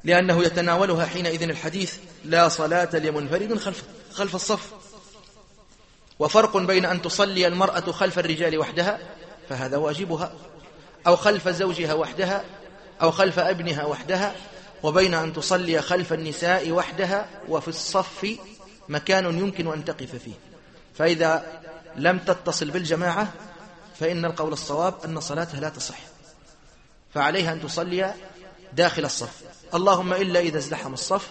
لأنه يتناولها حينئذ الحديث لا صلاة لمنفرد خلف الصف. وفرق بين أن تصلي المرأة خلف الرجال وحدها فهذا واجبها، أو خلف زوجها وحدها، أو خلف ابنها وحدها، وبين أن تصلي خلف النساء وحدها وفي الصف مكان يمكن أن تقف فيه. فإذا لم تتصل بالجماعة فإن القول الصواب أن صلاتها لا تصح، فعليها أن تصلي داخل الصف، اللهم إلا إذا ازدحم الصف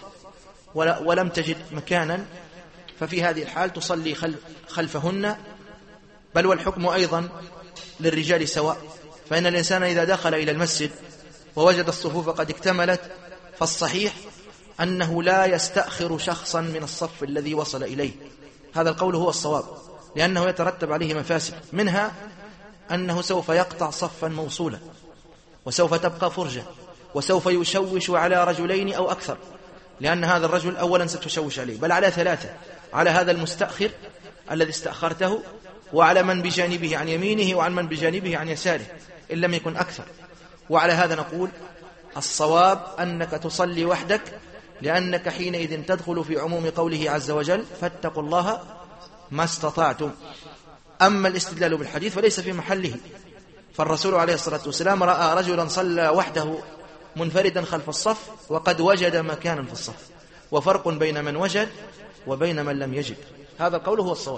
ولم تجد مكانا، ففي هذه الحال تصلي خلفهن. بل والحكم أيضا للرجال سواء، فإن الإنسان إذا دخل إلى المسجد ووجد الصفوف قد اكتملت فالصحيح أنه لا يستأخر شخصا من الصف الذي وصل إليه. هذا القول هو الصواب، لأنه يترتب عليه مفاسد، منها أنه سوف يقطع صفا موصولا، وسوف تبقى فرجة، وسوف يشوش على رجلين أو أكثر، لأن هذا الرجل أولا ستشوش عليه، بل على ثلاثة، على هذا المستأخر الذي استأخرته، وعلى من بجانبه عن يمينه، وعن من بجانبه عن يساره إن لم يكن أكثر. وعلى هذا نقول الصواب أنك تصلي وحدك، لأنك حينئذ تدخل في عموم قوله عز وجل فاتقوا الله ما استطعتم. أما الاستدلال بالحديث فليس في محله، فالرسول عليه الصلاة والسلام رأى رجلا صلى وحده منفردا خلف الصف وقد وجد مكانا في الصف، وفرق بين من وجد وبين من لم يجد. هذا القول هو الصواب.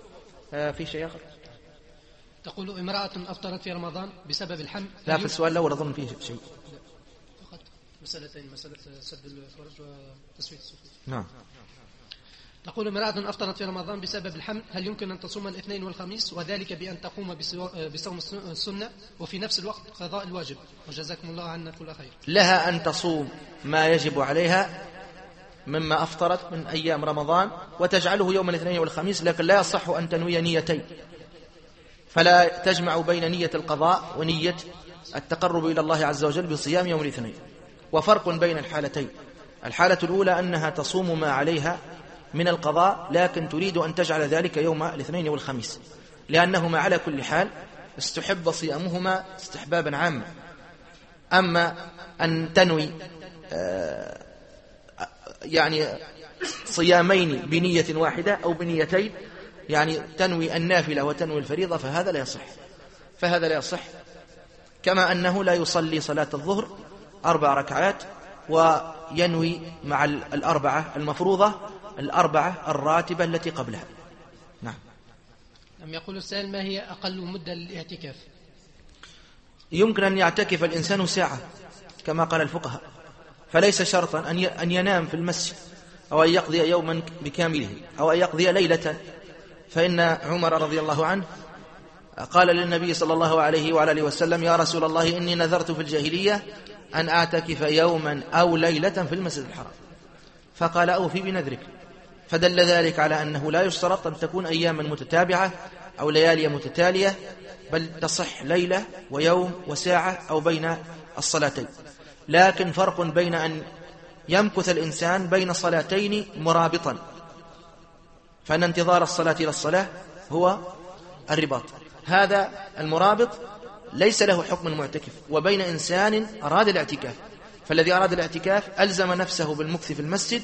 في شيء آخر؟ تقول امرأة أفطرت في رمضان بسبب الحمل. لا، في السؤال الأول أظن فيه شيء. فقط مسألتين، مسألة سد الفرج وتسوية الصفوف. نعم. تقول امرأة أفطرت في رمضان بسبب الحمل، هل يمكن أن تصوم الاثنين والخميس، وذلك بأن تقوم بصوم السنة وفي نفس الوقت قضاء الواجب؟ وجزاكم الله عنا كل خير. لها أن تصوم ما يجب عليها مما أفطرت من أيام رمضان وتجعله يوم الاثنين والخميس، لكن لا يصح أن تنوي نيتين، فلا تجمع بين نية القضاء ونية التقرب إلى الله عز وجل بصيام يوم الاثنين. وفرق بين الحالتين، الحالة الأولى أنها تصوم ما عليها من القضاء لكن تريد أن تجعل ذلك يوم الاثنين والخميس، لأنهما على كل حال استحب صيامهما استحبابا عاما. أما أن تنوي يعني صيامين بنية واحدة أو بنيتين، يعني تنوي النافلة وتنوي الفريضة، فهذا لا يصح. كما أنه لا يصلي صلاة الظهر 4 ركعات وينوي مع الأربعة المفروضة 4 الراتبة التي قبلها. نعم. لم يقول السائل ما هي أقل مدة للاعتكاف؟ يمكن أن يعتكف الإنسان ساعة كما قال الفقهاء، فليس شرطا أن ينام في المسجد أو أن يقضي يوما بكامله أو أن يقضي ليلة. فإن عمر رضي الله عنه قال للنبي صلى الله عليه وعلى آله وسلم يا رسول الله إني نذرت في الجاهلية أن أعتكف يوما أو ليلة في المسجد الحرام، فقال أوفي بنذرك. فدل ذلك على أنه لا يشترط أن تكون أياما متتابعة أو ليالي متتالية، بل تصح ليلة ويوم وساعة أو بين الصلاتين. لكن فرق بين أن يمكث الإنسان بين صلاتين مرابطا، فإن انتظار الصلاة إلى الصلاة هو الرباط، هذا المرابط ليس له حكم المعتكف، وبين إنسان أراد الاعتكاف، فالذي أراد الاعتكاف ألزم نفسه بالمكث في المسجد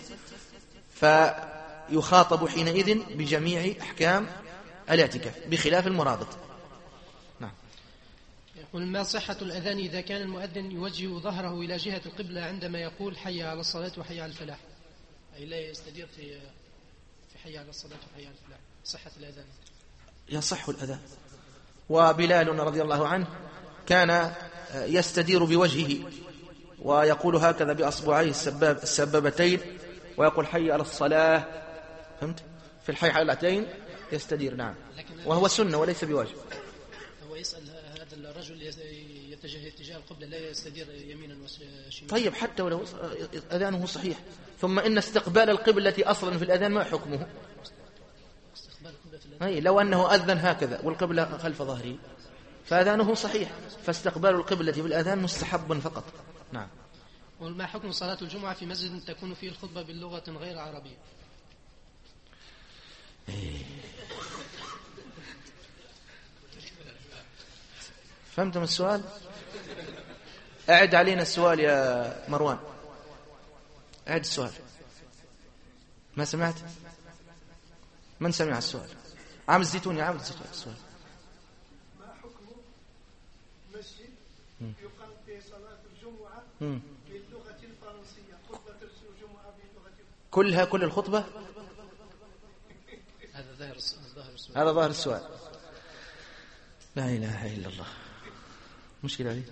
فيخاطب حينئذ بجميع أحكام الاعتكاف بخلاف المرابط. نعم. يقول ما صحة الأذان إذا كان المؤذن يوجه ظهره إلى جهة القبلة عندما يقول حي على الصلاة وحي على الفلاح، أي لا يستدير في حي على الصلاة وحي على الفلاح؟ صحة الأذان؟ يصح الأذان. وبلال رضي الله عنه كان يستدير بوجهه ويقول هكذا بأصبعيه السبابتين ويقول حي على الصلاة، فهمت؟ في الحي على الأتين يستدير. نعم. وهو سنة وليس بواجب. هو يسأل هذا الرجل يتجه اتجاه القبلة لا يستدير يمينا وشمالا. طيب حتى ولو أذانه صحيح. ثم إن استقبال القبلة أصلا في الأذان ما حكمه؟ أي لو أنه أذن هكذا والقبلة خلف ظهره فأذانه صحيح، فاستقبال القبلة بالأذان مستحب فقط. نعم. وما حكم صلاة الجمعة في مسجد تكون فيه الخطبة باللغة غير عربية؟ فهمتم السؤال؟ أعد علينا السؤال يا مروان. أعد السؤال. ما سمعت؟ من سمع السؤال؟ عام الزيتون عام الزيتون السؤال. ما حكم مسجد يقام فيه صلاة الجمعة باللغة الفرنسية، خطبة الجمعة باللغة كلها كل الخطبة؟ هذا ظاهر السؤال. لا إله إلا الله. مشكلة هذه.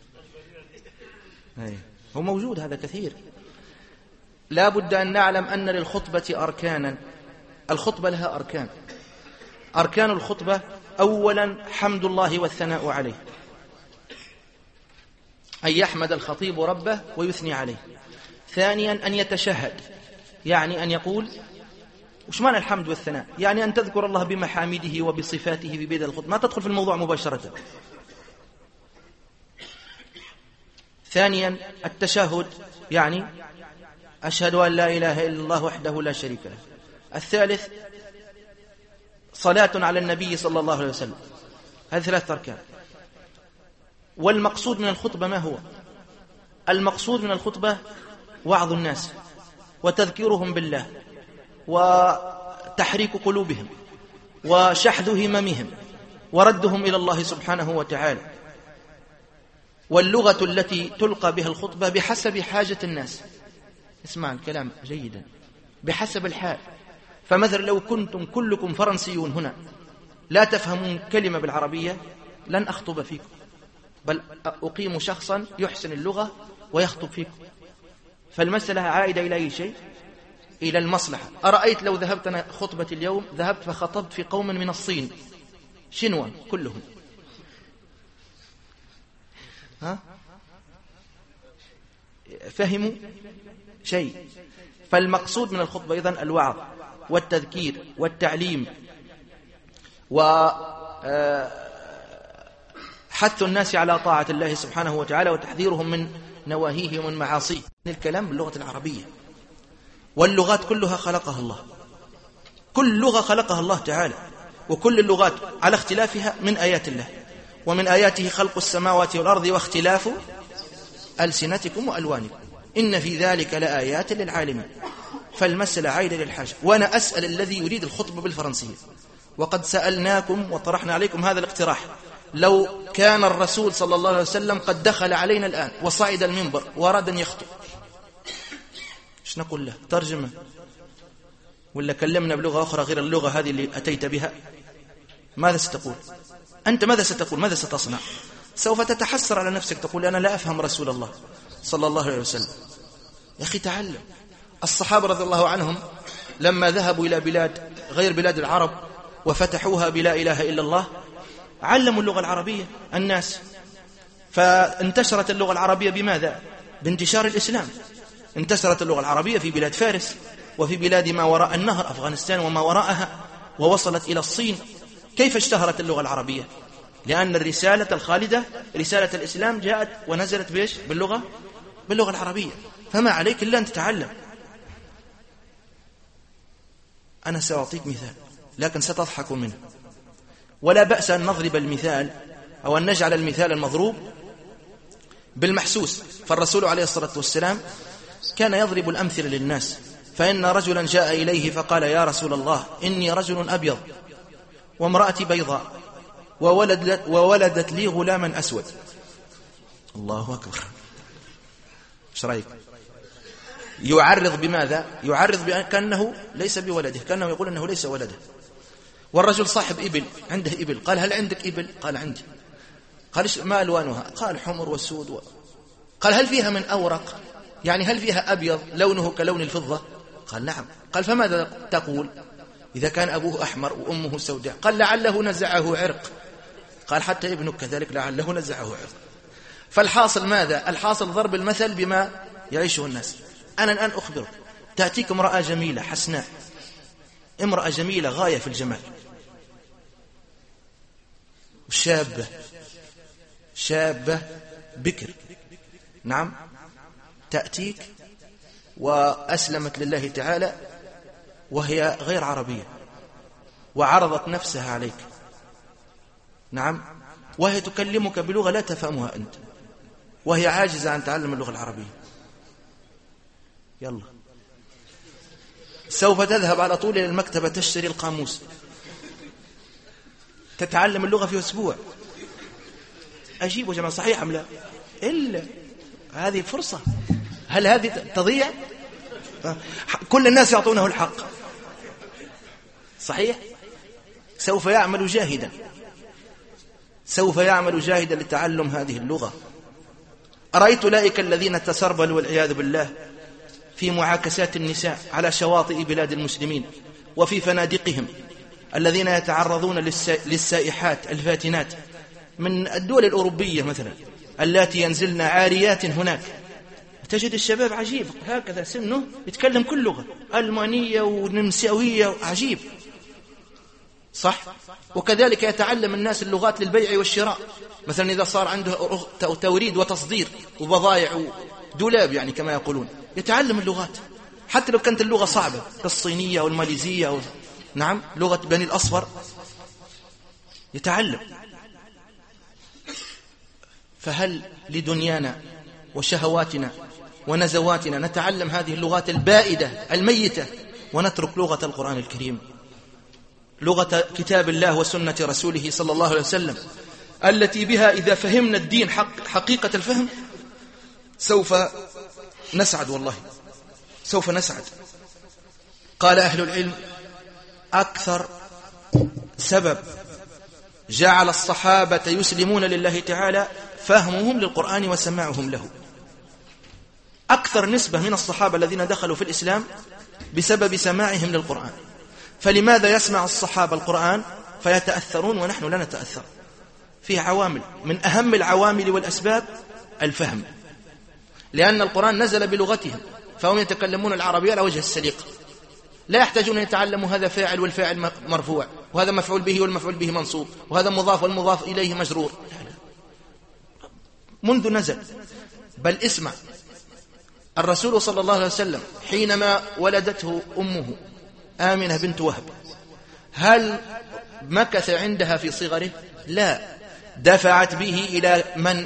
هو موجود هذا كثير. لا بد أن نعلم أن للخطبة أركانا. الخطبة لها أركان. أركان الخطبة: أولا حمد الله والثناء عليه، أن يحمد الخطيب ربه ويثني عليه. ثانيا أن يتشهد، يعني أن يقول وش معنى الحمد والثناء؟ يعني أن تذكر الله بمحامده وبصفاته في بداية الخطبة، ما تدخل في الموضوع مباشرة. ثانيا التشهد، يعني أشهد أن لا إله إلا الله وحده لا شريك له. الثالث صلاة على النبي صلى الله عليه وسلم. هذه 3 أركان. والمقصود من الخطبة ما هو؟ المقصود من الخطبة وعظ الناس وتذكيرهم بالله وتحريك قلوبهم وشحذ هممهم وردهم إلى الله سبحانه وتعالى. واللغة التي تلقى بها الخطبة بحسب حاجة الناس. اسمع الكلام جيدا، بحسب الحال. فمثلا لو كنتم كلكم فرنسيون هنا لا تفهمون كلمة بالعربية لن أخطب فيكم، بل أقيم شخصا يحسن اللغة ويخطب فيكم. فالمسألة عائدة إلى أي شيء؟ إلى المصلحة. أرأيت لو ذهبت أنا خطبة اليوم، ذهبت فخطبت في قوم من الصين شنوا كلهم، فهموا شيء؟ فالمقصود من الخطبة إذن الوعظ والتذكير والتعليم وحث الناس على طاعة الله سبحانه وتعالى وتحذيرهم من نواهيه ومن معاصيه. الكلام باللغة العربية. واللغات كلها خلقها الله، كل لغة خلقها الله تعالى، وكل اللغات على اختلافها من آيات الله. ومن آياته خلق السماوات والأرض واختلاف ألسنتكم وألوانكم إن في ذلك لآيات للعالمين. فالمسألة عائدة للحاجة. وأنا أسأل الذي يريد الخطبة بالفرنسية، وقد سألناكم وطرحنا عليكم هذا الاقتراح: لو كان الرسول صلى الله عليه وسلم قد دخل علينا الآن وصعد المنبر وأراد أن يخطب، ايش نقول له؟ ترجمة ولا كلمنا بلغة أخرى غير اللغة هذه اللي أتيت بها؟ ماذا ستقول أنت؟ ماذا ستقول؟ ماذا ستصنع؟ سوف تتحسر على نفسك، تقول أنا لا أفهم رسول الله صلى الله عليه وسلم. يا أخي تعلم. الصحابة رضي الله عنهم لما ذهبوا إلى بلاد غير بلاد العرب وفتحوها بلا إله إلا الله علموا اللغة العربية الناس، فانتشرت اللغة العربية بماذا؟ بانتشار الإسلام. انتشرت اللغة العربية في بلاد فارس وفي بلاد ما وراء النهر، أفغانستان وما وراءها، ووصلت إلى الصين. كيف اشتهرت اللغة العربية؟ لأن الرسالة الخالدة رسالة الإسلام جاءت ونزلت بإيش؟ باللغة العربية. فما عليك إلا أن تتعلم. أنا سأعطيك مثال لكن ستضحك منه، ولا بأس أن نضرب المثال أو أن نجعل المثال المضروب بالمحسوس. فالرسول عليه الصلاة والسلام كان يضرب الأمثلة للناس. فإن رجلا جاء إليه فقال: يا رسول الله إني رجل أبيض وامرأتي بيضاء وولدت لي غلاما أسود. الله أكبر. ايش رأيك؟ يعرض بماذا؟ يعرض كأنه ليس بولده، كأنه يقول أنه ليس ولده. والرجل صاحب إبل، عنده إبل. قال: هل عندك إبل؟ قال: عندي. قال: ما ألوانها؟ قال: حمر وسود قال: هل فيها من أورق؟ يعني هل فيها أبيض لونه كلون الفضة؟ قال: نعم. قال: فماذا تقول إذا كان أبوه أحمر وأمه سوداء؟ قال: لعله نزعه عرق. قال: حتى ابنك كذلك لعله نزعه عرق. فالحاصل ماذا؟ الحاصل ضرب المثل بما يعيشه الناس. أنا الآن أخبرك، تأتيك امرأة جميلة حسناء، امرأة جميلة غاية في الجمال، شابة بكر، نعم، تأتيك وأسلمت لله تعالى وهي غير عربية وعرضت نفسها عليك، نعم، وهي تكلمك بلغة لا تفهمها أنت، وهي عاجزة عن تعلم اللغة العربية. يلا سوف تذهب على طول إلى المكتبة تشتري القاموس، تتعلم اللغة في أسبوع. أجيب يا جماعة، صحيح أم لا؟ إلا هذه فرصة. هل هذه تضيع؟ كل الناس يعطونه الحق، صحيح؟ سوف يعمل جاهدا، سوف يعمل جاهدا لتعلم هذه اللغة. أرأيت أولئك الذين تسربلوا والعياذ بالله في معاكسات النساء على شواطئ بلاد المسلمين وفي فنادقهم، الذين يتعرضون للسائحات الفاتنات من الدول الأوروبية مثلا، التي ينزلن عاريات هناك. تجد الشباب عجيب هكذا سنه يتكلم كل لغة، ألمانية ونمساوية، عجيب صح. وكذلك يتعلم الناس اللغات للبيع والشراء، مثلا إذا صار عنده توريد وتصدير وبضائع ودولاب يعني كما يقولون، يتعلم اللغات حتى لو كانت اللغة صعبة كالصينية والماليزية نعم لغة بني الأصفر يتعلم. فهل لدنيانا وشهواتنا ونزواتنا نتعلم هذه اللغات البائدة الميتة ونترك لغة القرآن الكريم، لغة كتاب الله وسنة رسوله صلى الله عليه وسلم، التي بها إذا فهمنا الدين حقيقة الفهم سوف نسعد، والله سوف نسعد. قال أهل العلم أكثر سبب جعل الصحابة يسلمون لله تعالى فهمهم للقرآن وسماعهم له. أكثر نسبة من الصحابة الذين دخلوا في الإسلام بسبب سماعهم للقرآن. فلماذا يسمع الصحابة القرآن فيتأثرون ونحن لا نتأثر؟ فيه عوامل، من أهم العوامل والأسباب الفهم، لأن القرآن نزل بلغتهم فهم يتكلمون العربية على وجه السليق، لا يحتاجون أن يتعلموا هذا فاعل والفاعل مرفوع وهذا مفعول به والمفعول به منصوب وهذا مضاف والمضاف إليه مجرور، منذ نزل. بل اسمع، الرسول صلى الله عليه وسلم حينما ولدته أمه آمنة بنت وهب هل مكث عندها في صغره؟ لا، دفعت به إلى من؟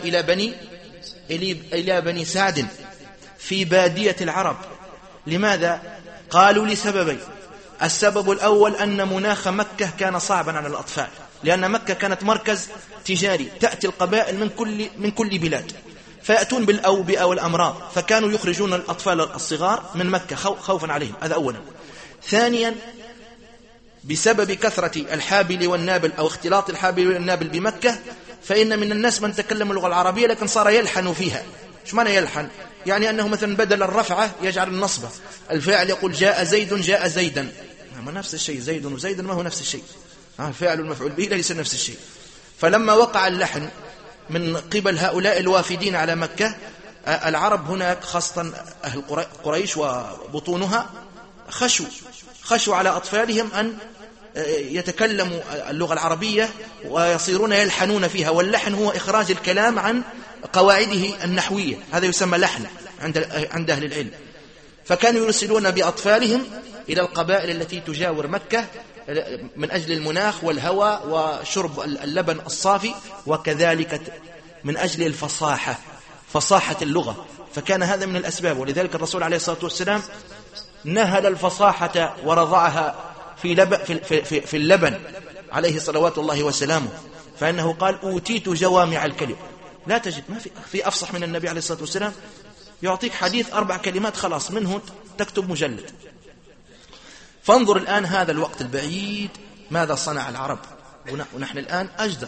إلى بني سعد في بادية العرب. لماذا؟ قالوا لسببين. السبب الأول أن مناخ مكة كان صعبا على الأطفال، لأن مكة كانت مركز تجاري، تأتي القبائل من كل بلاد فيأتون بالأوبئة والأمراض، فكانوا يخرجون الأطفال الصغار من مكة خوفا عليهم، هذا أولا. ثانيا بسبب كثرة الحابل والنابل أو اختلاط الحابل والنابل بمكة، فإن من الناس من تكلم اللغة العربية لكن صار يلحن فيها. شو معنى يلحن؟ يعني أنه مثلا بدل الرفعة يجعل النصبة، الفاعل يقول جاء زيد جاء زيدا، ما نفس الشيء، زيد وزيد ما هو نفس الشيء، الفاعل والمفعول به ليس نفس الشيء. فلما وقع اللحن من قبل هؤلاء الوافدين على مكة، العرب هناك خاصة أهل قريش وبطونها خشوا على أطفالهم أن يتكلموا اللغة العربية ويصيرون يلحنون فيها، واللحن هو إخراج الكلام عن قواعده النحوية، هذا يسمى لحن عند أهل العلم. فكانوا يرسلون بأطفالهم إلى القبائل التي تجاور مكة من أجل المناخ والهواء وشرب اللبن الصافي، وكذلك من أجل الفصاحة، فصاحة اللغة، فكان هذا من الأسباب. ولذلك الرسول عليه الصلاة والسلام نهل الفصاحة ورضعها في اللبن عليه صلوات الله وسلامه، فإنه قال أوتيت جوامع الكلم. لا تجد ما في أفصح من النبي عليه الصلاة والسلام، يعطيك حديث 4 كلمات خلاص منه تكتب مجلد. فانظر الآن هذا الوقت البعيد ماذا صنع العرب، ونحن الآن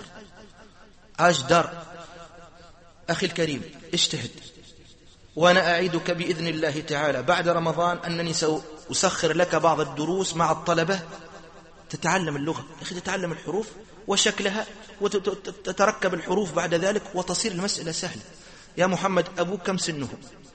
أجدر. أخي الكريم اجتهد، وأنا أعيدك بإذن الله تعالى بعد رمضان أنني سأسخر لك بعض الدروس مع الطلبة تتعلم اللغة. أخي تتعلم الحروف وشكلها وتتركب الحروف بعد ذلك وتصير المسألة سهلة. يا محمد أبوك كم سنه؟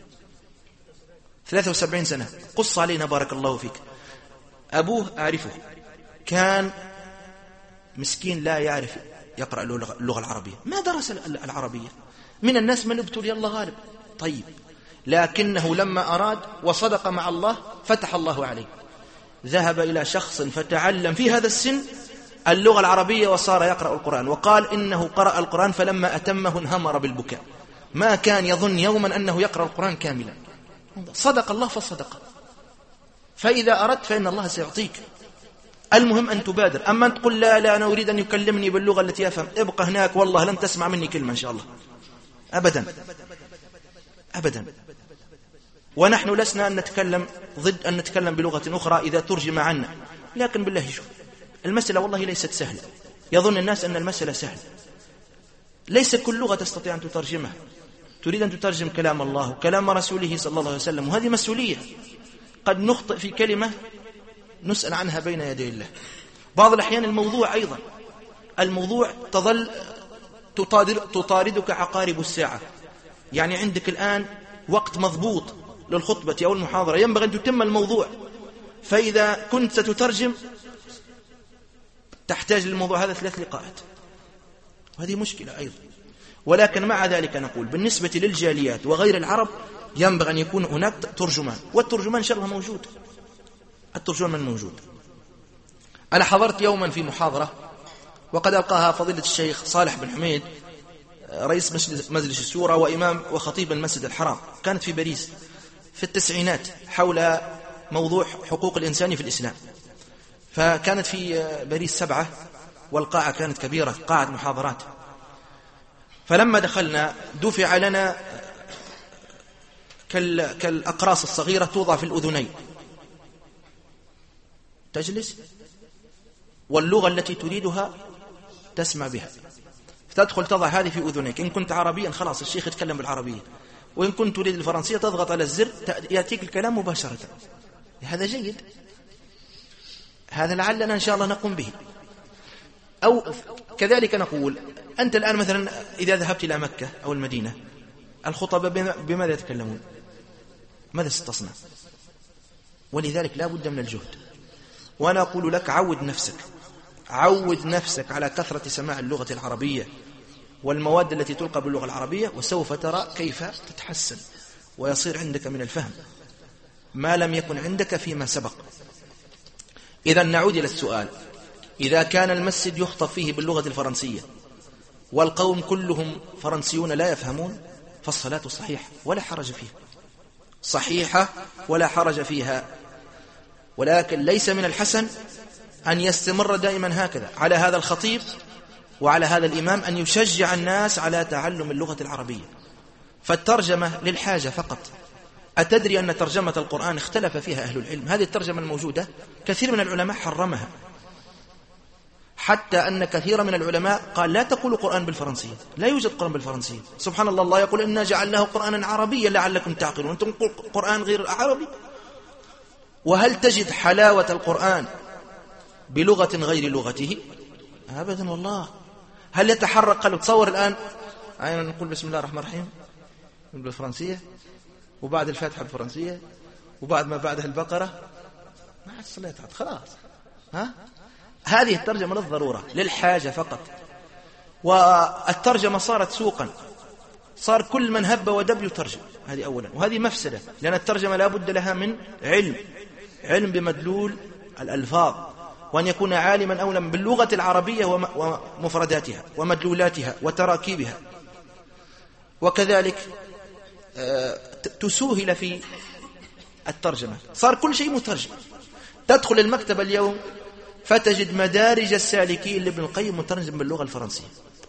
73 سنة. قص علينا بارك الله فيك. أبوه أعرفه كان مسكين لا يعرف يقرأ اللغة العربية، ما درس العربية. من الناس من ابتلي الله غالب، طيب، لكنه لما أراد وصدق مع الله فتح الله عليه، ذهب إلى شخص فتعلم في هذا السن اللغة العربية وصار يقرأ القرآن، وقال إنه قرأ القرآن فلما أتمه انهمر بالبكاء، ما كان يظن يوما أنه يقرأ القرآن كاملا. صدق الله فالصدقة، فإذا أردت فإن الله سيعطيك. المهم أن تبادر. أما أن تقول لا أنا أريد أن يكلمني باللغة التي أفهم، ابقى هناك والله لن تسمع مني كلمة إن شاء الله، أبدا أبدا. ونحن لسنا أن نتكلم ضد أن نتكلم بلغة أخرى إذا ترجم عنا، لكن بالله شوف، المسألة والله ليست سهلة. يظن الناس أن المسألة سهلة، ليس كل لغة تستطيع أن تترجمها. تريد أن تترجم كلام الله وكلام رسوله صلى الله عليه وسلم، وهذه مسؤولية. قد نخطئ في كلمة نسأل عنها بين يدي الله. بعض الأحيان الموضوع تظل تطاردك عقارب الساعة. يعني عندك الآن وقت مضبوط للخطبة أو المحاضرة، ينبغي أن تتم الموضوع، فإذا كنت ستترجم تحتاج للموضوع هذا 3 لقاءات، وهذه مشكلة أيضا. ولكن مع ذلك نقول بالنسبة للجاليات وغير العرب ينبغي أن يكون هناك ترجمان، والترجمان إن شاء الله موجود، الترجمان موجود. أنا حضرت يوما في محاضرة وقد ألقاها فضيلة الشيخ صالح بن حميد رئيس مجلس الشورى وإمام وخطيب المسجد الحرام، كانت في باريس في التسعينات، حول موضوع حقوق الإنسان في الإسلام. فكانت في باريس 7، والقاعة كانت كبيرة، قاعة محاضرات. فلما دخلنا دفع لنا كالأقراص الصغيرة توضع في الأذنين، تجلس واللغة التي تريدها تسمع بها، فتدخل تضع هذه في أذنيك. إن كنت عربيا خلاص الشيخ يتكلم بالعربية، وإن كنت تريد الفرنسية تضغط على الزر يأتيك الكلام مباشرة. هذا جيد، هذا لعلنا إن شاء الله نقوم به. أو كذلك نقول أنت الآن مثلا إذا ذهبت إلى مكة أو المدينة، الخطباء بماذا يتكلمون؟ ماذا ستصنع؟ ولذلك لا بد من الجهد. وأنا أقول لك عود نفسك على كثرة سماع اللغة العربية والمواد التي تلقى باللغة العربية، وسوف ترى كيف تتحسن ويصير عندك من الفهم ما لم يكن عندك فيما سبق. إذا نعود إلى السؤال: إذا كان المسجد يخطب فيه باللغة الفرنسية والقوم كلهم فرنسيون لا يفهمون، فالصلاة صحيحة ولا حرج فيها، صحيحة ولا حرج فيها. ولكن ليس من الحسن أن يستمر دائما هكذا على هذا الخطيب وعلى هذا الإمام أن يشجع الناس على تعلم اللغة العربية. فالترجمة للحاجة فقط. أتدري أن ترجمة القرآن اختلف فيها أهل العلم؟ هذه الترجمة الموجودة كثير من العلماء حرمها، حتى أن كثير من العلماء قال لا تقولوا قرآن بالفرنسية، لا يوجد قرآن بالفرنسية. سبحان الله، الله يقول إنا جعلناه قرآنا عربيا لعلكم تعقلون، أنتم تقول قرآن غير عربي. وهل تجد حلاوة القرآن بلغة غير لغته؟ أبدا والله. هل يتحرك قلب؟ تصور الآن عينا نقول بسم الله الرحمن الرحيم بالفرنسية، وبعد الفاتحة بالفرنسية، وبعد ما بعدها البقرة، ما عاد صليت خلاص. هذه الترجمة للضرورة للحاجة فقط. والترجمة صارت سوقا، صار كل من هب ودب يترجم. هذه أولا، وهذه مفسدة، لأن الترجمة لا بد لها من علم بمدلول الألفاظ، وأن يكون عالما أولا باللغة العربية ومفرداتها ومدلولاتها وتراكيبها. وكذلك تسهل في الترجمة، صار كل شيء مترجم. تدخل المكتبة اليوم فتجد مدارج السالكين لابن القيم مترجم باللغة الفرنسية،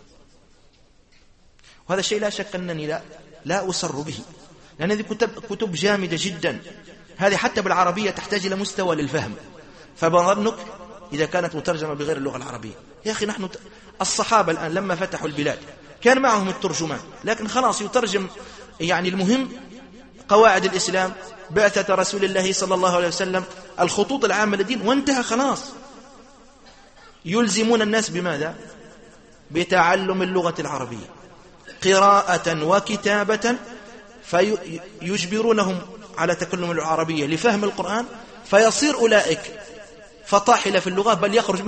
وهذا الشيء لا شك أنني لا أسر به، لأن هذه كتب جامدة جدا. هذه حتى بالعربية تحتاج إلى مستوى للفهم، فبظنك إذا كانت مترجمة بغير اللغة العربية. يا أخي نحن الصحابة الآن لما فتحوا البلاد كان معهم الترجمان، لكن خلاص يترجم. يعني المهم قواعد الإسلام، بعثة رسول الله صلى الله عليه وسلم، الخطوط العامة للدين، وانتهى خلاص. يلزمون الناس بماذا؟ بتعلم اللغة العربية قراءة وكتابة، فيجبرونهم على تكلم العربية لفهم القرآن، فيصير أولئك فطاحل في اللغة، بل يخرج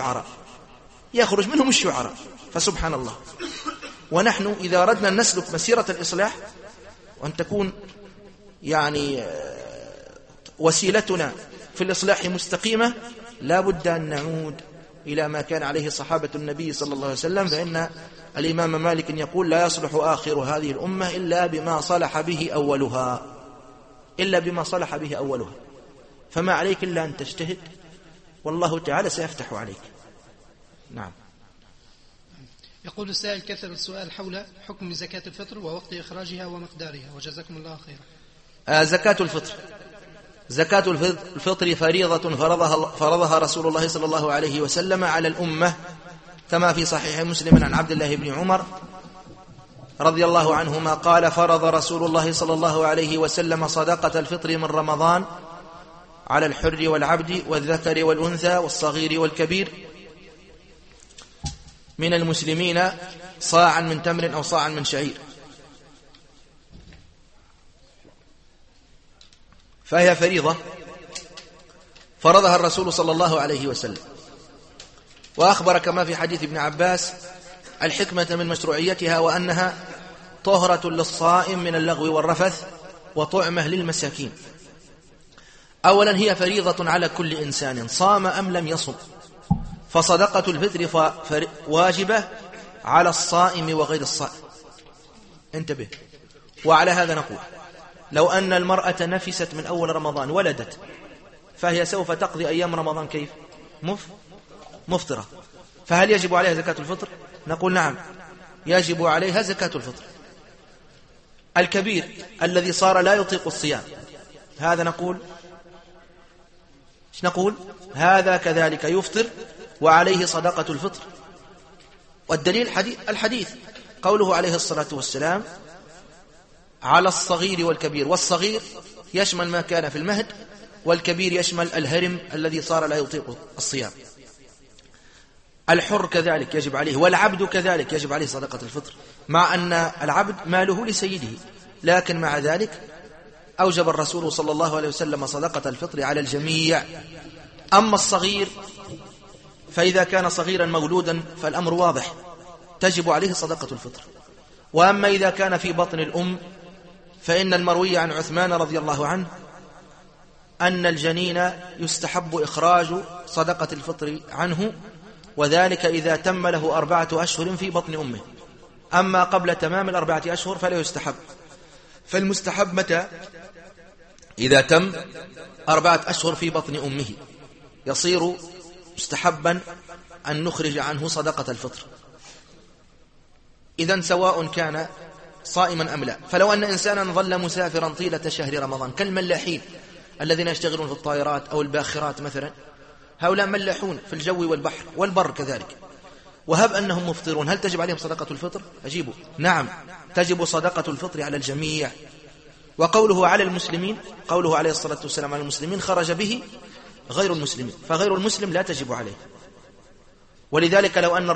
منهم الشعراء. فسبحان الله. ونحن إذا أردنا أن نسلك مسيرة الإصلاح وأن تكون يعني وسيلتنا في الإصلاح مستقيمة، لا بد أن نعود إلى ما كان عليه صحابة النبي صلى الله عليه وسلم. فإن الإمام مالك يقول لا يصلح آخر هذه الأمة إلا بما صلح به أولها، إلا بما صلح به أولها، فما عليك إلا أن تجتهد، والله تعالى سيفتح عليك. نعم. يقول السائل: كثر السؤال حول حكم زكاة الفطر ووقت إخراجها ومقدارها، وجزاكم الله خيرا. زكاة الفطر فريضة فرضها رسول الله صلى الله عليه وسلم على الأمة، كما في صحيح مسلم عن عبد الله بن عمر رضي الله عنهما قال: فرض رسول الله صلى الله عليه وسلم صدقة الفطر من رمضان على الحر والعبد والذكر والأنثى والصغير والكبير من المسلمين صاعا من تمر أو صاعا من شعير، فهي فريضة فرضها الرسول صلى الله عليه وسلم. وأخبر كما في حديث ابن عباس الحكمة من مشروعيتها، وأنها طهرة للصائم من اللغو والرفث وطعمة للمساكين. أولا هي فريضة على كل إنسان صام أم لم يصم، فصدقة الفطر واجبة على الصائم وغير الصائم. انتبه. وعلى هذا نقول: لو أن المرأة نفست من أول رمضان ولدت، فهي سوف تقضي أيام رمضان كيف؟ مفطرة، فهل يجب عليها زكاة الفطر؟ نقول: نعم، يجب عليها زكاة الفطر. الكبير الذي صار لا يطيق الصيام، هذا نقول هذا كذلك يفطر وعليه صدقة الفطر. والدليل الحديث قوله عليه الصلاة والسلام: على الصغير والكبير، والصغير يشمل ما كان في المهد، والكبير يشمل الهرم الذي صار لا يطيق الصيام. الحر كذلك يجب عليه، والعبد كذلك يجب عليه صدقة الفطر، مع أن العبد ماله لسيده، لكن مع ذلك أوجب الرسول صلى الله عليه وسلم صدقة الفطر على الجميع. أما الصغير فإذا كان صغيرا مولودا فالأمر واضح، تجب عليه صدقة الفطر. وأما إذا كان في بطن الأم فإن المروي عن عثمان رضي الله عنه أن الجنين يستحب إخراج صدقة الفطر عنه، وذلك إذا تم له 4 أشهر في بطن أمه. أما قبل تمام 4 أشهر فلا يستحب. فالمستحب متى؟ إذا تم 4 أشهر في بطن أمه يصير مستحبا أن نخرج عنه صدقة الفطر، إذن سواء كان صائما أم لا. فلو أن إنسانا ظل مسافرا طيلة شهر رمضان كالملاحين الذين يشتغلون في الطائرات أو الباخرات مثلا، هؤلاء ملاحون في الجو والبحر والبر كذلك، وهب أنهم مفطرون، هل تجب عليهم صدقة الفطر؟ أجيبوا: نعم، تجب صدقة الفطر على الجميع. وقوله على المسلمين، قوله عليه الصلاة والسلام على المسلمين خرج به غير المسلمين، فغير المسلم لا تجب عليه. ولذلك لو أن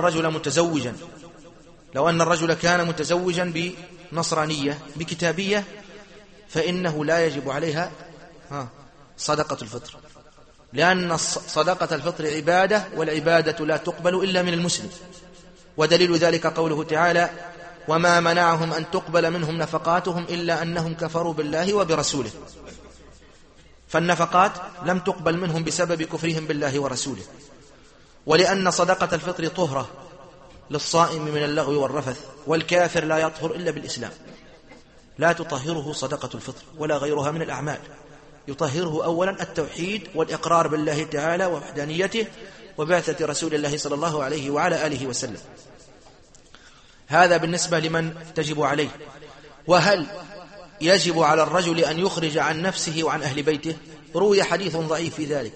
الرجل كان متزوجا بنصرانية بكتابية فإنه لا يجب عليها صدقة الفطر، لأن صدقة الفطر عبادة، والعبادة لا تقبل إلا من المسلم. ودليل ذلك قوله تعالى: وما منعهم أن تقبل منهم نفقاتهم إلا أنهم كفروا بالله وبرسوله. فالنفقات لم تقبل منهم بسبب كفرهم بالله ورسوله. ولأن صدقة الفطر طهرة للصائم من اللغو والرفث، والكافر لا يطهر إلا بالإسلام، لا تطهره صدقة الفطر ولا غيرها من الأعمال. يطهره أولا التوحيد والإقرار بالله تعالى ووحدانيته وبعثة رسول الله صلى الله عليه وعلى آله وسلم. هذا بالنسبة لمن تجب عليه. وهل يجب على الرجل أن يخرج عن نفسه وعن أهل بيته؟ روي حديث ضعيف في ذلك.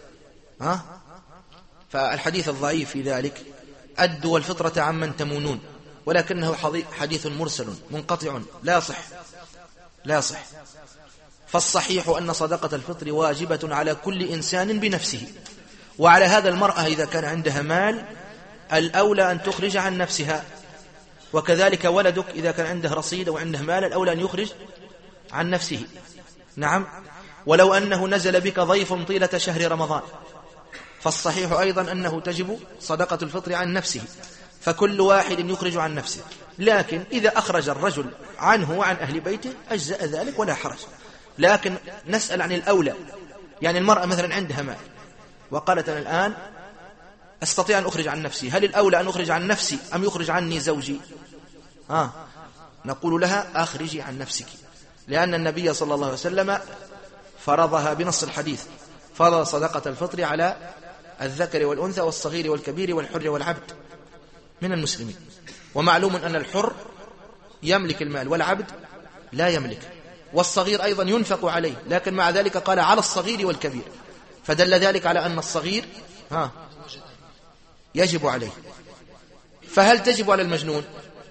فالحديث الضعيف في ذلك: أدوا الفطرة عمن تمونون، ولكنه حديث مرسل منقطع لا يصح. فالصحيح أن صدقة الفطر واجبة على كل إنسان بنفسه. وعلى هذا المرأة إذا كان عندها مال الأولى أن تخرج عن نفسها، وكذلك ولدك إذا كان عنده رصيد وعنده مال الأولى أن يخرج عن نفسه. نعم. ولو أنه نزل بك ضيف طيلة شهر رمضان فالصحيح أيضا أنه تجب صدقة الفطر عن نفسه، فكل واحد يخرج عن نفسه. لكن إذا أخرج الرجل عنه وعن أهل بيته أجزأ ذلك ولا حرج. لكن نسأل عن الأولى، يعني المرأة مثلا عندها مال وقالت أنا الآن أستطيع أن أخرج عن نفسي، هل الأولى أن أخرج عن نفسي أم يخرج عني زوجي؟ نقول لها أخرجي عن نفسك، لأن النبي صلى الله عليه وسلم فرضها بنص الحديث، فرض صدقة الفطر على الذكر والأنثى والصغير والكبير والحر والعبد من المسلمين. ومعلوم أن الحر يملك المال والعبد لا يملك، والصغير أيضا ينفق عليه، لكن مع ذلك قال على الصغير والكبير، فدل ذلك على أن الصغير يجب عليه. فهل تجب على المجنون؟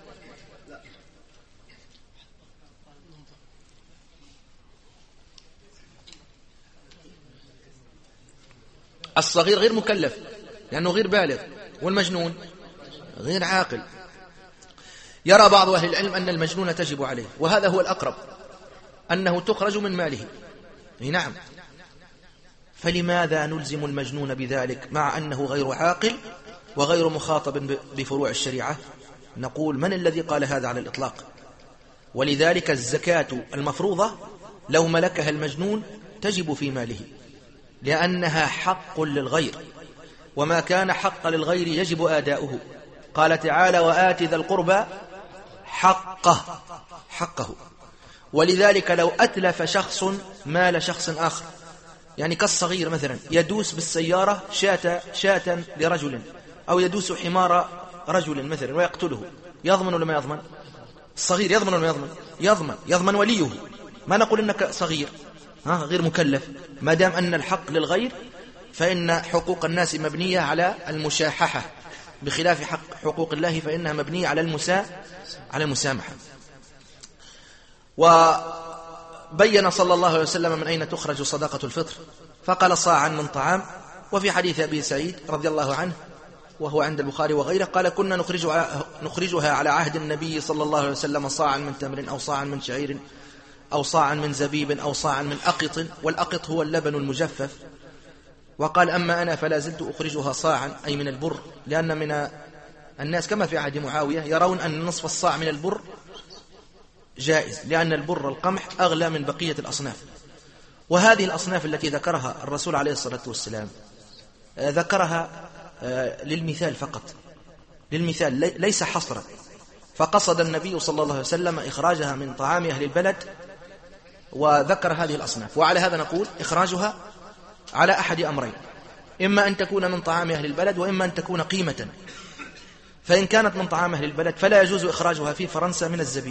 الصغير غير مكلف لأنه غير بالغ، والمجنون غير عاقل. يرى بعض أهل العلم أن المجنون تجب عليه، وهذا هو الأقرب، أنه تخرج من ماله. نعم، فلماذا نلزم المجنون بذلك مع أنه غير عاقل وغير مخاطب بفروع الشريعة؟ نقول من الذي قال هذا على الإطلاق؟ ولذلك الزكاة المفروضة لو ملكها المجنون تجب في ماله، لأنها حق للغير، وما كان حق للغير يجب آداؤه. قال تعالى وآت ذا القربى حقه. ولذلك لو أتلف شخص مال شخص آخر، يعني كالصغير مثلا يدوس بالسيارة شاة لرجل، أو يدوس حمار رجل مثلا ويقتله، يضمن ولا ما يضمن؟ الصغير يضمن ولا ما يضمن؟ يضمن وليه. ما نقول إنك صغير غير مكلف، ما دام أن الحق للغير، فإن حقوق الناس مبنية على المشاححة، بخلاف حقوق الله فإنها مبنية على المسامحة. وبين صلى الله عليه وسلم من أين تخرج صدقة الفطر، فقال صاعا من طعام. وفي حديث أبي سعيد رضي الله عنه وهو عند البخاري وغيره قال كنا نخرجها على عهد النبي صلى الله عليه وسلم صاعا من تمر أو صاعا من شعير أو صاعا من زبيب أو صاعا من أقط، والأقط هو اللبن المجفف. وقال أما أنا فلا زلت أخرجها صاعا أي من البر، لأن من الناس كما في عهد معاوية يرون أن نصف الصاع من البر جائز، لأن البر القمح أغلى من بقية الأصناف. وهذه الأصناف التي ذكرها الرسول عليه الصلاة والسلام ذكرها للمثال فقط، للمثال ليس حصرا، فقصد النبي صلى الله عليه وسلم إخراجها من طعام أهل البلد وذكر هذه الأصناف. وعلى هذا نقول إخراجها على أحد أمرين، إما أن تكون من طعام أهل البلد، وإما أن تكون قيمة. فإن كانت من طعام أهل البلد فلا يجوز إخراجها في فرنسا من الزبيب،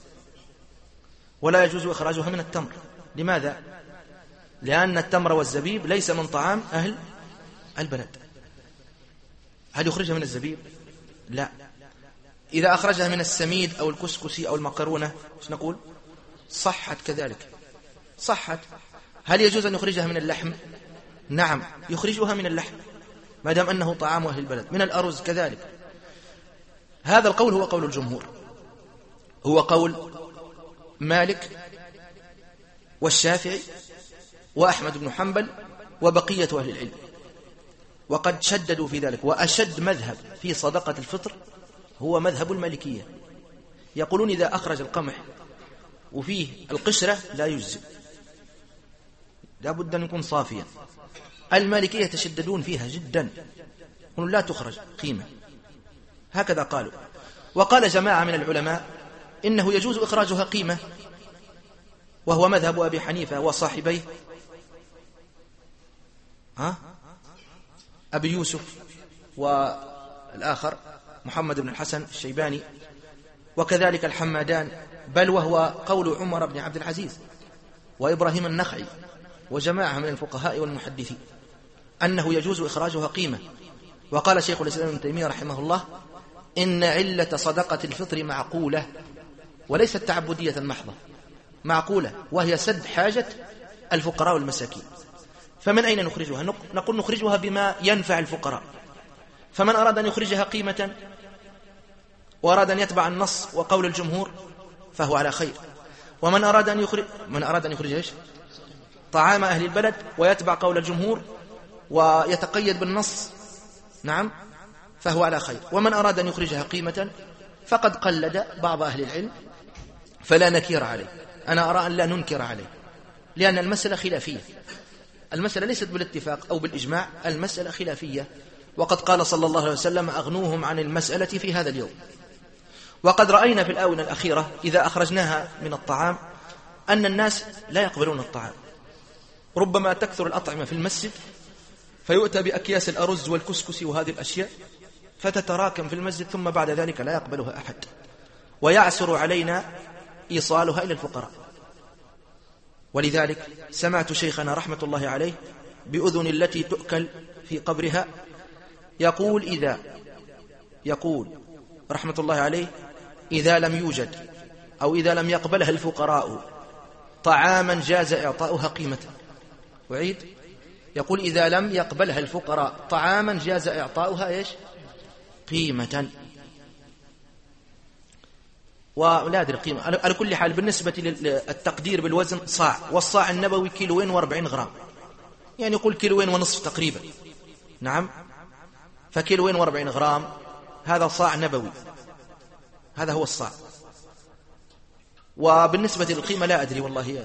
ولا يجوز إخراجها من التمر. لماذا؟ لأن التمر والزبيب ليس من طعام أهل البلد. هل يخرجها من الزبيب؟ لا. إذا أخرجها من السميد أو الكسكسي أو المقرونة ايش نقول؟ صحت كذلك، صحت. هل يجوز أن يخرجها من اللحم؟ نعم، يخرجها من اللحم ما دام أنه طعام أهل البلد. من الأرز كذلك. هذا القول هو قول الجمهور، هو قول مالك والشافعي وأحمد بن حنبل وبقية أهل العلم، وقد شددوا في ذلك. وأشد مذهب في صدقة الفطر هو مذهب المالكية، يقولون إذا أخرج القمح وفيه القشرة لا يجزئ، لا بد أن يكون صافيا. المالكية يتشددون فيها جدا، يقولون لا تخرج قيمة، هكذا قالوا. وقال جماعة من العلماء إنه يجوز إخراجها قيمة، وهو مذهب أبي حنيفة وصاحبيه أبي يوسف والآخر محمد بن الحسن الشيباني، وكذلك الحمادان، بل وهو قول عمر بن عبد العزيز وإبراهيم النخعي وجماعة من الفقهاء والمحدثين أنه يجوز إخراجها قيمة. وقال شيخ الإسلام ابن تيمية رحمه الله إن علة صدقة الفطر معقولة وليست تعبدية محضة، معقولة، وهي سد حاجة الفقراء والمساكين. فمن أين نخرجها؟ نقول نخرجها بما ينفع الفقراء. فمن أراد أن يخرجها قيمة وأراد أن يتبع النص وقول الجمهور فهو على خير، ومن أراد أن يخرج إيش؟ طعام أهل البلد ويتبع قول الجمهور ويتقيد بالنص، نعم، فهو على خير. ومن أراد أن يخرجها قيمة فقد قلد بعض أهل العلم، فلا نكير عليه. أنا أرى أن لا ننكر عليه، لأن المسألة خلافية، المسألة ليست بالاتفاق أو بالإجماع، المسألة خلافية. وقد قال صلى الله عليه وسلم أغنوهم عن المسألة في هذا اليوم. وقد رأينا في الآونة الأخيرة إذا أخرجناها من الطعام أن الناس لا يقبلون الطعام، ربما تكثر الأطعمة في المسجد فيؤتى بأكياس الأرز والكسكس وهذه الأشياء فتتراكم في المسجد، ثم بعد ذلك لا يقبلها أحد، ويعسر علينا إيصالها إلى الفقراء. ولذلك سمعت شيخنا رحمة الله عليه بأذن التي تؤكل في قبرها يقول رحمة الله عليه: إذا لم يوجد أو إذا لم يقبلها الفقراء طعاما جاز إعطاؤها قيمة. وعيد، يقول: إذا لم يقبلها الفقراء طعاما جاز إعطاؤها قيمة. ولا أدري قيمة، على كل حال بالنسبة للتقدير بالوزن صاع، والصاع النبوي 240 غرام، يعني يقول 1.5 كيلو تقريبا. نعم، 240 غرام هذا صاع نبوي، هذا هو الصاع. وبالنسبة للقيمة لا أدري والله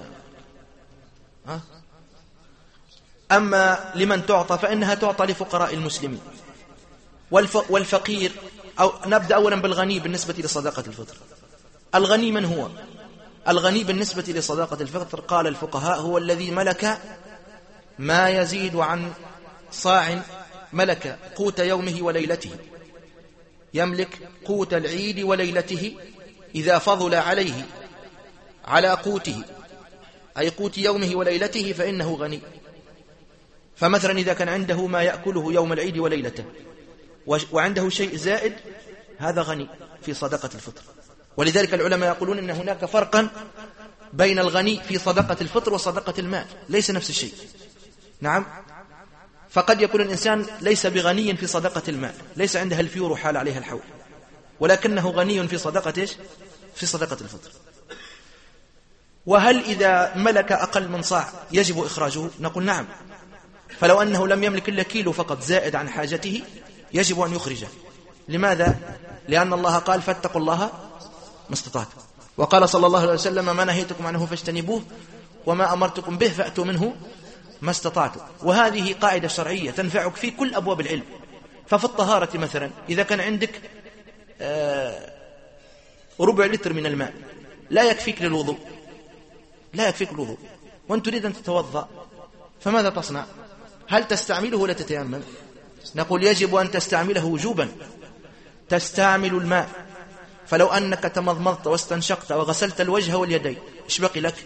أما لمن تعطى فإنها تعطى لفقراء المسلمين والفقير. أو نبدأ أولا بالغني بالنسبة لصدقة الفطر. الغني من هو؟ الغني بالنسبة لصدقة الفطر قال الفقهاء هو الذي ملك ما يزيد عن صاع، ملك قوت يومه وليلته، يملك قوت العيد وليلته إذا فضل عليه على قوته أي قوت يومه وليلته فإنه غني. فمثلا إذا كان عنده ما يأكله يوم العيد وليلته وعنده شيء زائد، هذا غني في صدقة الفطر. ولذلك العلماء يقولون إن هناك فرقا بين الغني في صدقة الفطر وصدقة المال، ليس نفس الشيء. نعم، فقد يكون الإنسان ليس بغني في صدقة المال، ليس عنده الفيور حال عليها الحول، ولكنه غني في صدقة في صدقة الفطر. وهل إذا ملك أقل من صاع يجب إخراجه؟ نقول نعم. فلو أنه لم يملك إلا كيلو فقط زائد عن حاجته يجب أن يخرجه. لماذا؟ لأن الله قال: فاتقوا الله ما استطعتم. وقال صلى الله عليه وسلم: ما نهيتكم عنه فاجتنبوه وما أمرتكم به فأتوا منه ما استطعتم. وهذه قاعدة شرعية تنفعك في كل أبواب العلم. ففي الطهارة مثلا إذا كان عندك 1/4 لتر من الماء لا يكفيك للوضوء، لا يكفيك الوضوء، وأنت تريد أن تتوضأ، فماذا تصنع؟ هل تستعمله ولا تتيمم؟ نقول يجب أن تستعمله وجوبا. تستعمل الماء، فلو أنك تمضمضت واستنشقت وغسلت الوجه واليدين، إيش بقي لك؟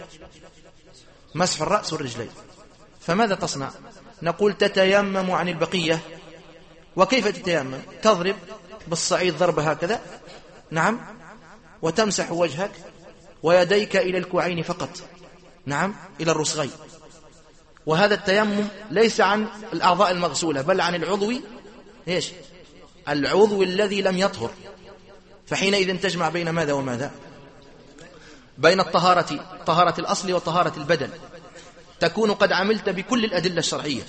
مسح الرأس والرجلين. فماذا تصنع؟ نقول تتيمم عن البقية. وكيف تتيمم؟ تضرب بالصعيد ضربة هكذا، نعم، وتمسح وجهك ويديك إلى الكوعين فقط، نعم، إلى الرسغين. وهذا التيمم ليس عن الأعضاء المغسولة بل عن العضو، إيش؟ العضو الذي لم يطهر. فحينئذ تجمع بين ماذا وماذا؟ بين طهارة الأصل وطهارة البدن، تكون قد عملت بكل الأدلة الشرعية.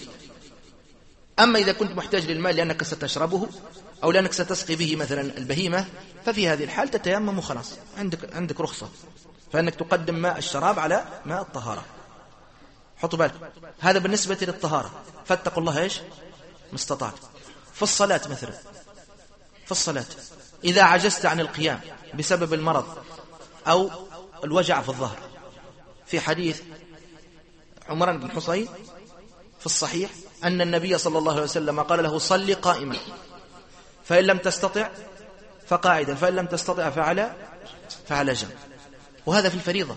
أما إذا كنت محتاج للماء لأنك ستشربه أو لأنك ستسقي به مثلا البهيمة، ففي هذه الحال تتيمم وخلاص، عندك رخصة، فأنك تقدم ماء الشراب على ماء الطهارة. حطوا بالك، هذا بالنسبة للطهارة. فاتقوا الله إيش ما استطعت. في الصلاة مثلا، في الصلاة إذا عجزت عن القيام بسبب المرض أو الوجع في الظهر، في حديث عمران بن حصين في الصحيح أن النبي صلى الله عليه وسلم قال له: صل قائما، فإن لم تستطع فقاعدا، فإن لم تستطع فعلى جنب. وهذا في الفريضة.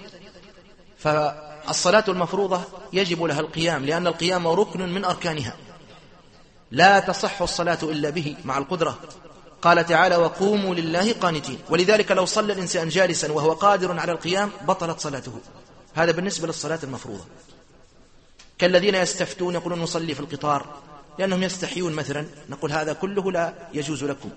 فالصلاة المفروضة يجب لها القيام، لأن القيام ركن من أركانها، لا تصح الصلاة إلا به مع القدرة. قال تعالى: وقوموا لله قانتين. ولذلك لو صلى الإنسان جالسا وهو قادر على القيام بطلت صلاته. هذا بالنسبة للصلاة المفروضة. كالذين يستفتون يقولون نصلي في القطار لأنهم يستحيون مثلا، نقول هذا كله لا يجوز لكم،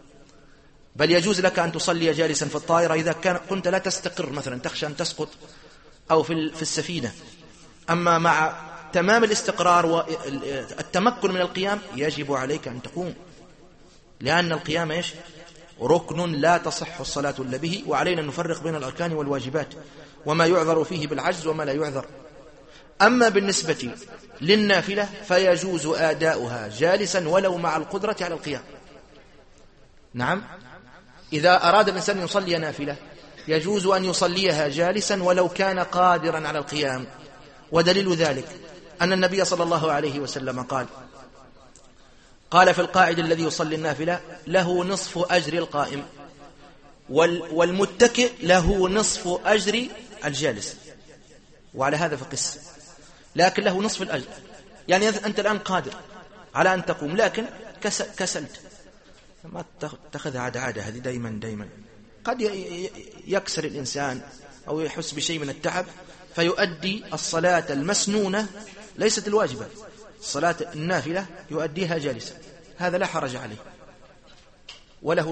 بل يجوز لك أن تصلي جالسا في الطائرة إذا كنت لا تستقر مثلا، تخشى أن تسقط، أو في السفينة. أما مع تمام الاستقرار والتمكن من القيام يجب عليك أن تقوم، لأن القيام إيش؟ ركن لا تصح الصلاة إلا به. وعلينا أن نفرق بين الأركان والواجبات، وما يعذر فيه بالعجز وما لا يعذر. أما بالنسبة للنافلة فيجوز آداؤها جالسا ولو مع القدرة على القيام. نعم، إذا أراد الإنسان يصلي نافلة يجوز أن يصليها جالسا ولو كان قادرا على القيام. ودليل ذلك أن النبي صلى الله عليه وسلم قال في القاعد الذي يصلي النافلة له نصف أجر القائم، والمتكئ له نصف أجر الجالس، وعلى هذا فقس، لكن له نصف الأجر. يعني أنت الآن قادر على أن تقوم لكن كسلت، ما تأخذها عادة هذه دائما. قد يكسر الإنسان أو يحس بشيء من التعب فيؤدي الصلاة المسنونة ليست الواجبة، الصلاة النافلة يؤديها جالسا، هذا لا حرج عليه، وله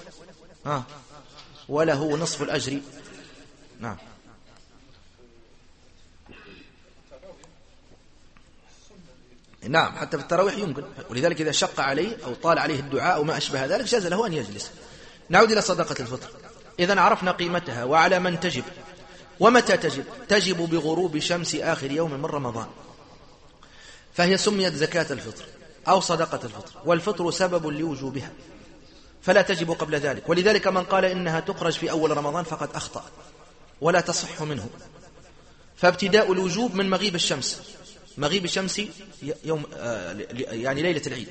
نصف الأجر. نعم. نعم، حتى في التراويح يمكن، ولذلك إذا شق عليه أو طال عليه الدعاء أو ما أشبه ذلك جاز له أن يجلس. نعود إلى صدقة الفطر. إذن عرفنا قيمتها وعلى من تجب ومتى تجب. تجب بغروب شمس آخر يوم من رمضان، فهي سميت زكاة الفطر أو صدقة الفطر، والفطر سبب لوجوبها فلا تجب قبل ذلك. ولذلك من قال إنها تخرج في أول رمضان فقد أخطأ ولا تصح منه. فابتداء الوجوب من مغيب الشمس، مغيب الشمس يوم يعني ليلة العيد،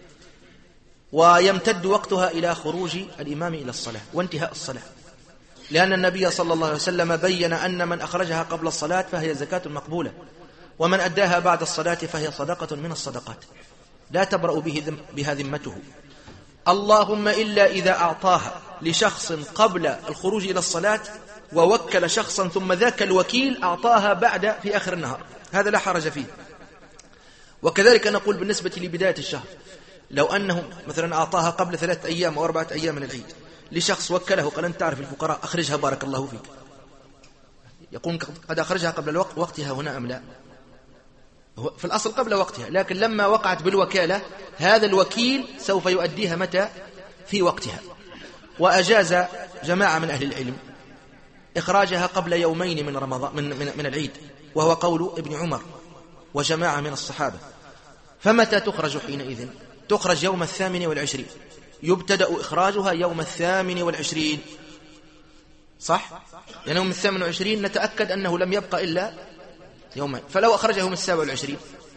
ويمتد وقتها إلى خروج الإمام إلى الصلاة وانتهاء الصلاة، لأن النبي صلى الله عليه وسلم بين أن من أخرجها قبل الصلاة فهي زكاة مقبولة، ومن أداها بعد الصلاة فهي صدقة من الصدقات لا تبرأ بها ذمته، اللهم إلا إذا أعطاها لشخص قبل الخروج إلى الصلاة ووكل شخصا ثم ذاك الوكيل أعطاها بعد في آخر النهار، هذا لا حرج فيه. وكذلك نقول بالنسبة لبداية الشهر، لو أنه مثلا أعطاها قبل 3 أيام أو 4 أيام من العيد لشخص وكله، قال أنت تعرف الفقراء أخرجها بارك الله فيك، يقول قد أخرجها قبل وقتها هنا أم لا؟ في الأصل قبل وقتها، لكن لما وقعت بالوكالة هذا الوكيل سوف يؤديها متى؟ في وقتها. وأجاز جماعة من أهل العلم إخراجها قبل يومين من رمضان من العيد، وهو قول ابن عمر وجماعة من الصحابة. فمتى تخرج حينئذ؟ تخرج يوم 28، يبتدأ إخراجها يوم 28، صح؟ يعني يوم 28 نتأكد أنه لم يبقى إلا يومين، فلو أخرجه يوم 27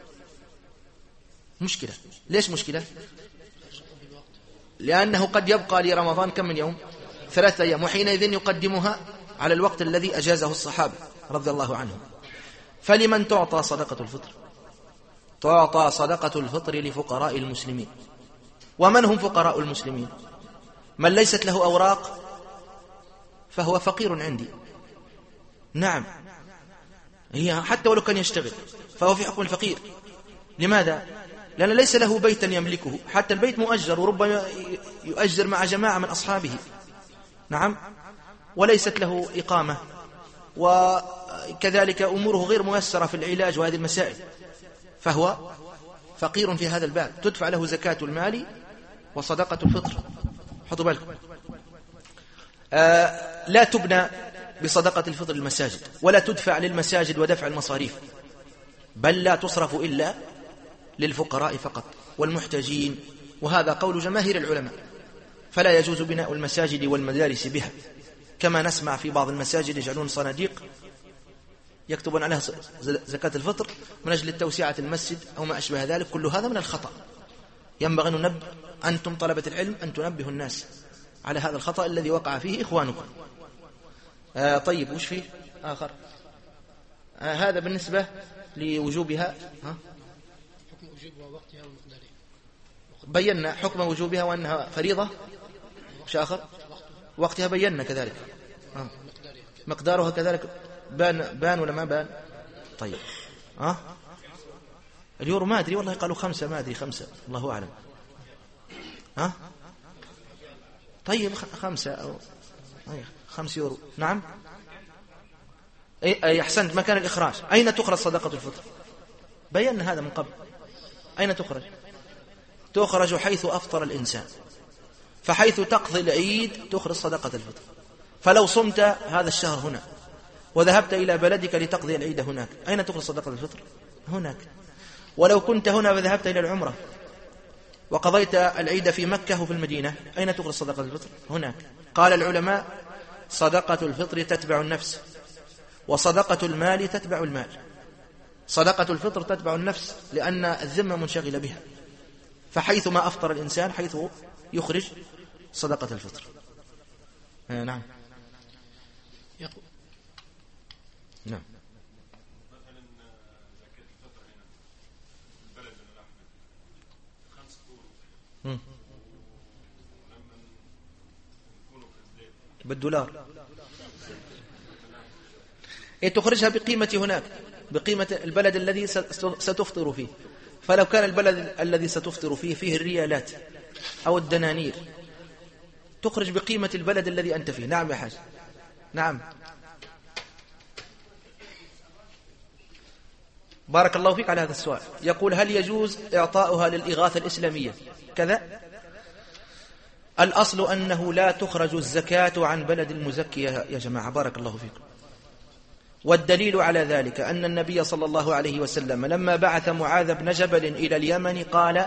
مشكلة. ليش مشكلة؟ لأنه قد يبقى لرمضان كم من يوم؟ 3 أيام، وحينئذ يقدمها على الوقت الذي أجازه الصحابة رضي الله عنهم. فلمن تعطى صدقة الفطر؟ تعطى صدقة الفطر لفقراء المسلمين. ومن هم فقراء المسلمين؟ من ليست له أوراق فهو فقير عندي، نعم، هي حتى ولو كان يشتغل فهو في حكم الفقير. لماذا؟ لأن ليس له بيتا يملكه، حتى البيت مؤجر وربما يؤجر مع جماعة من أصحابه، نعم، وليست له إقامة، وكذلك أموره غير ميسرة في العلاج وهذه المسائل، فهو فقير في هذا الباب، تدفع له زكاة المال وصدقة الفطر. حطوا بالكم، لا تبنى بصدقة الفطر المساجد، ولا تدفع للمساجد ودفع المصاريف، بل لا تصرف إلا للفقراء فقط والمحتاجين، وهذا قول جماهير العلماء. فلا يجوز بناء المساجد والمدارس بها، كما نسمع في بعض المساجد يجعلون صناديق يكتبون عليها زكاة الفطر من أجل التوسعة المسجد أو ما أشبه ذلك. كل هذا من الخطأ، ينبغي أن ننبه أنتم طلبة العلم أن تنبهوا الناس على هذا الخطأ الذي وقع فيه إخوانكم. طيب، وش فيه آخر؟ هذا بالنسبة لوجوبها. حكم وجوبها وقتها ومقدارها. بينا حكم وجوبها وأنها فريضة. وش آخر؟ وقتها بينا كذلك. مقدارها كذلك بان ولا ما بان؟ طيب، اليورو ما أدري والله، قالوا 5، ما أدري 5، الله أعلم. طيب 5 أو 5 يورو، نعم. أي أحسنت، مكان الإخراج. أين تخرج صدقة الفطر؟ بينا هذا من قبل. أين تخرج؟ تخرج حيث أفطر الإنسان، فحيث تقضي العيد تخرج صدقة الفطر. فلو صمت هذا الشهر هنا وذهبت إلى بلدك لتقضي العيد هناك، أين تخرج صدقة الفطر؟ هناك. ولو كنت هنا وذهبت إلى العمرة وقضيت العيد في مكة وفي المدينة، أين تخرج صدقة الفطر؟ هناك. قال العلماء صدقة الفطر تتبع النفس، وصدقة المال تتبع المال. صدقة الفطر تتبع النفس لأن الذمة منشغلة بها، فحيث ما أفطر الإنسان حيث يخرج صدقة الفطر. نعم. نعم. مثلا زكاة الفطر هنا في البلد الأحمد 5 قروش، ولما نكونوا في الزيت بالدولار تخرجها بقيمة هناك، بقيمة البلد الذي ستفطر فيه. فلو كان البلد الذي ستفطر فيه الريالات أو الدنانير تخرج بقيمة البلد الذي أنت فيه. نعم يا حاج. نعم. بارك الله فيك على هذا السؤال. يقول هل يجوز إعطاؤها للإغاثة الإسلامية كذا؟ الأصل أنه لا تخرج الزكاة عن بلد المزكية يا جماعة، بارك الله فيكم. والدليل على ذلك أن النبي صلى الله عليه وسلم لما بعث معاذ بن جبل إلى اليمن قال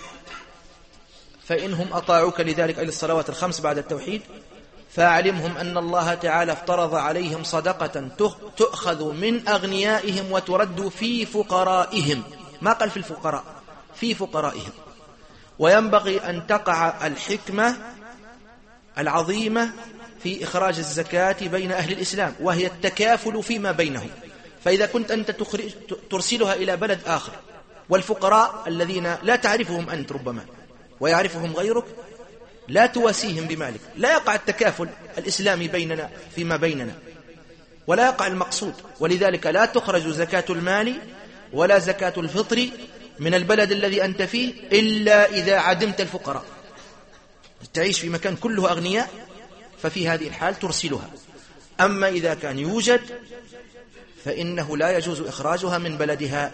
فإنهم أطاعوك لذلك، أي الصلوات الخمس بعد التوحيد، فأعلمهم أن الله تعالى افترض عليهم صدقة تؤخذ من أغنيائهم وترد في فقرائهم. ما قال في الفقراء، في فقرائهم. وينبغي أن تقع الحكمة العظيمة في إخراج الزكاة بين أهل الإسلام، وهي التكافل فيما بينهم. فإذا كنت أنت ترسلها إلى بلد آخر، والفقراء الذين لا تعرفهم أنت ربما ويعرفهم غيرك لا تواسيهم بمالك، لا يقع التكافل الإسلامي بيننا فيما بيننا، ولا يقع المقصود. ولذلك لا تخرج زكاة المال ولا زكاة الفطر من البلد الذي أنت فيه إلا إذا عدمت الفقراء. تعيش في مكان كله أغنياء ففي هذه الحال ترسلها. أما إذا كان يوجد فإنه لا يجوز إخراجها من بلدها.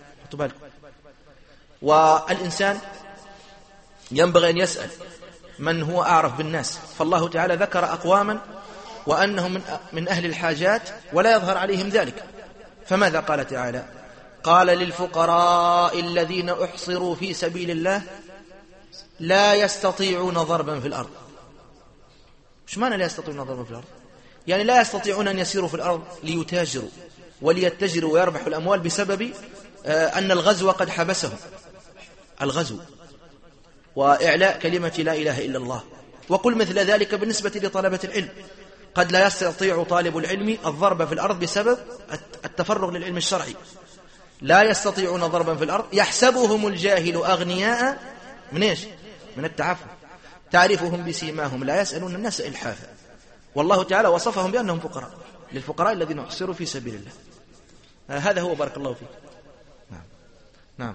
والإنسان ينبغي أن يسأل من هو أعرف بالناس. فالله تعالى ذكر أقواما وأنهم من أهل الحاجات ولا يظهر عليهم ذلك. فماذا قال تعالى؟ قال للفقراء الذين أحصروا في سبيل الله لا يستطيعون ضربا في الأرض. مش معنى لا يستطيعون ضربا في الأرض؟ يعني لا يستطيعون أن يسيروا في الأرض ليتاجروا وليتجروا ويربحوا الأموال بسبب أن الغزو قد حبسهم، الغزو وإعلاء كلمة لا إله إلا الله. وقل مثل ذلك بالنسبة لطلبة العلم، قد لا يستطيع طالب العلم الضرب في الأرض بسبب التفرغ للعلم الشرعي. لا يستطيعون ضربا في الأرض يحسبهم الجاهل أغنياء من إيش؟ من التعفف، تعرفهم بسيماهم لا يسألون الناس إلحافا. والله تعالى وصفهم بأنهم فقراء، للفقراء الذين أحصروا في سبيل الله. هذا هو، بارك الله فيك. نعم. نعم.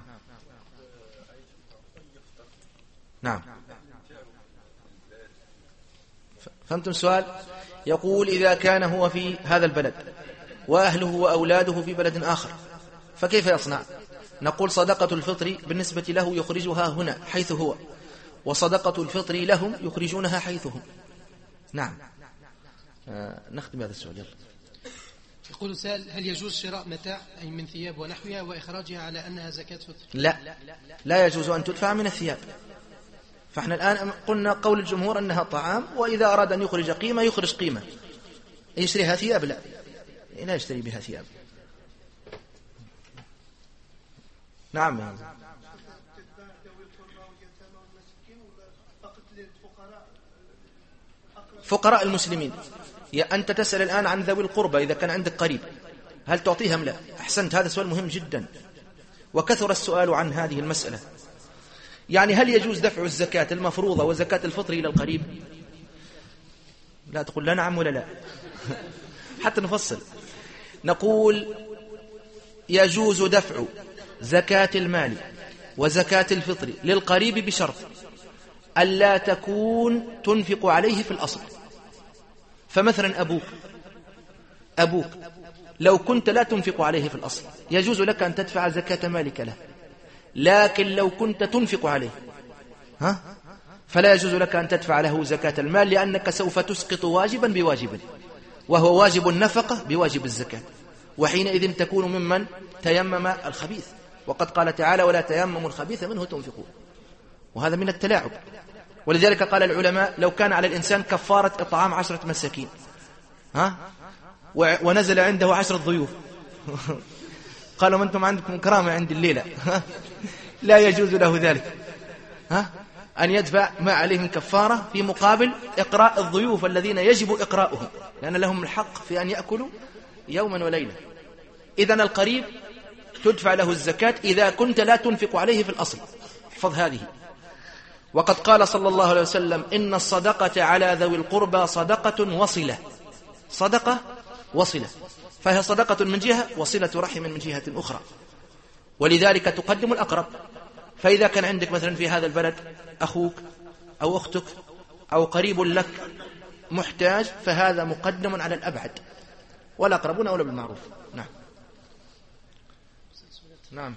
نعم. فهمتم السؤال؟ يقول إذا كان هو في هذا البلد وأهله وأولاده في بلد آخر فكيف يصنع؟ نقول صدقة الفطر بالنسبة له يخرجها هنا حيث هو، وصدقة الفطر لهم يخرجونها حيث هم. نعم. نختم هذا السؤال. يلا. يقول السائل هل يجوز شراء متاع أي من ثياب ونحوها وإخراجها على أنها زكاة فطر؟ لا يجوز أن تدفع من الثياب. فاحنا الآن قلنا قول الجمهور أنها طعام، وإذا أراد أن يخرج قيمة يخرج قيمة. يشتريها ثياب؟ لا يشتري بها ثياب. نعم. فقراء المسلمين. أنت تسأل الآن عن ذوي القربى إذا كان عندك قريب، هل تعطيهم؟ لا. أحسنت، هذا سؤال مهم جدا وكثر السؤال عن هذه المسألة. يعني هل يجوز دفع الزكاة المفروضة وزكاة الفطر إلى القريب؟ لا تقول لا نعم ولا لا حتى نفصل. نقول يجوز دفع زكاة المال وزكاة الفطر للقريب بشرط ألا تكون تنفق عليه في الأصل. فمثلا أبوك لو كنت لا تنفق عليه في الأصل يجوز لك أن تدفع زكاة مالك له، لكن لو كنت تنفق عليه فلا يجوز لك أن تدفع له زكاة المال، لأنك سوف تسقط واجبا بواجب، وهو واجب النفقة بواجب الزكاة، وحينئذ تكون ممن تيمم الخبيث. وقد قال تعالى ولا تيمموا الخبيث منه تنفقون، وهذا من التلاعب. ولذلك قال العلماء لو كان على الإنسان كفارة إطعام 10 مساكين ونزل عنده 10 ضيوف قالوا ما أنتم عندكم كرامة عند الليلة لا يجوز له ذلك أن يدفع ما عليه من كفارة في مقابل إقراء الضيوف الذين يجب إقراؤهم، لأن لهم الحق في أن يأكلوا يوما وليلة. إذن القريب تدفع له الزكاة إذا كنت لا تنفق عليه في الأصل. احفظ هذه. وقد قال صلى الله عليه وسلم: إن الصدقة على ذوي القربى صدقة وصلة. صدقة وصلة، فهي صدقة من جهة وصلة رحم من جهة أخرى، ولذلك تقدم الأقرب. فإذا كان عندك مثلا في هذا البلد أخوك أو أختك أو قريب لك محتاج، فهذا مقدم على الأبعد، والأقربون أولى بالمعروف. نعم. نعم.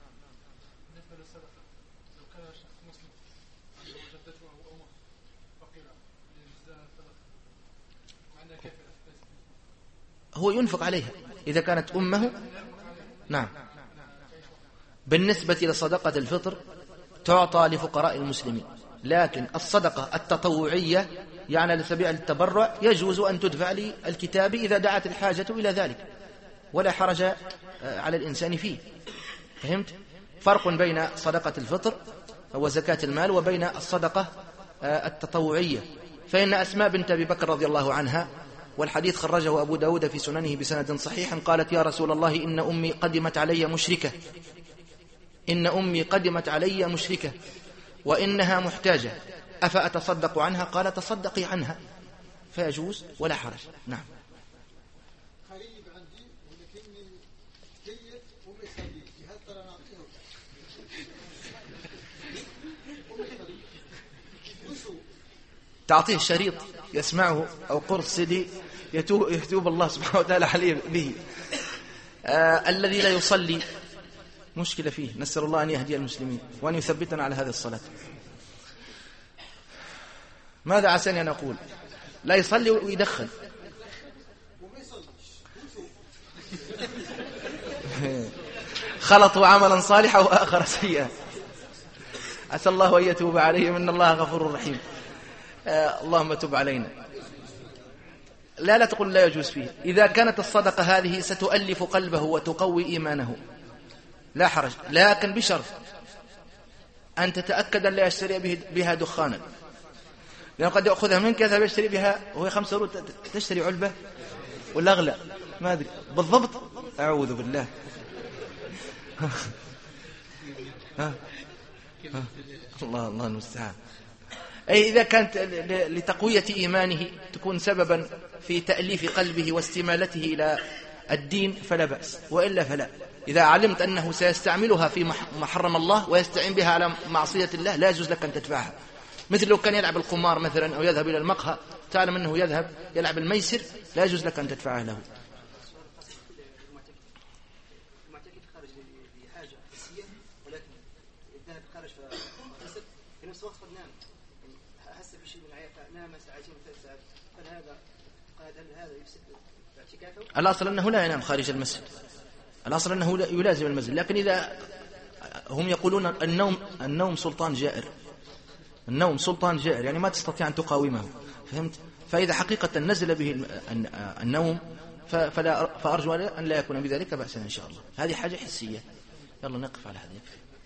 هو ينفق عليها إذا كانت أمه. نعم. بالنسبة لصدقة الفطر تعطى لفقراء المسلمين، لكن الصدقة التطوعية يعني على سبيل التبرع يجوز أن تدفع للكتاب إذا دعت الحاجة إلى ذلك، ولا حرج على الإنسان فيه. فهمت؟ فرق بين صدقة الفطر وزكاة المال وبين الصدقة التطوعية. فإن أسماء بنت أبي بكر رضي الله عنها، والحديث خرجه أبو داود في سننه بسند صحيح، قالت: يا رسول الله إن أمي قدمت علي مشركة، إن أمي قدمت علي مشركة وإنها محتاجة، أفأتصدق عنها؟ قال: تصدقي عنها، فيجوز ولا حرج. نعم. تعطيه شريط يسمعه أو قرص سيدي يتوب الله سبحانه وتعالى عليه به. الذي لا يصلي مشكلة فيه، نسأل الله أن يهدي المسلمين وأن يثبتنا على هذه الصلاة. ماذا عساني أن أقول؟ لا يصلي ويدخن خلطوا عملا صالحا وآخر سيئا، عسى الله أن يتوب عليهم، إن الله غفور رحيم. اللهم تب علينا. لا تقول لا يجوز فيه. إذا كانت الصدقة هذه ستؤلف قلبه وتقوي إيمانه لا حرج، لكن بشرط أن تتأكد أن لا يشتري بها دخانا، لأنه قد يأخذها منك يذهب يشتري بها وهي 5 قروش، تشتري علبة ولا أغلى ما أدري بالضبط. أعوذ بالله. الله المستعان. أي إذا كانت لتقوية إيمانه تكون سببا في تأليف قلبه واستمالته إلى الدين فلا بأس، وإلا فلا. إذا علمت أنه سيستعملها في محرم الله ويستعين بها على معصية الله لا يجوز لك أن تدفعها. مثل لو كان يلعب القمار مثلا أو يذهب إلى المقهى، تعلم أنه يذهب يلعب الميسر، لا يجوز لك أن تدفعها له. الأصل أنه لا ينام خارج المسجد، الأصل أنه يلازم المسجد، لكن إذا هم يقولون النوم سلطان جائر، النوم سلطان جائر يعني ما تستطيع أن تقاومه. فهمت؟ فإذا حقيقة نزل به النوم فأرجو أن لا يكون بذلك بأسا إن شاء الله. هذه حاجة حسية. يلا نقف على هذا.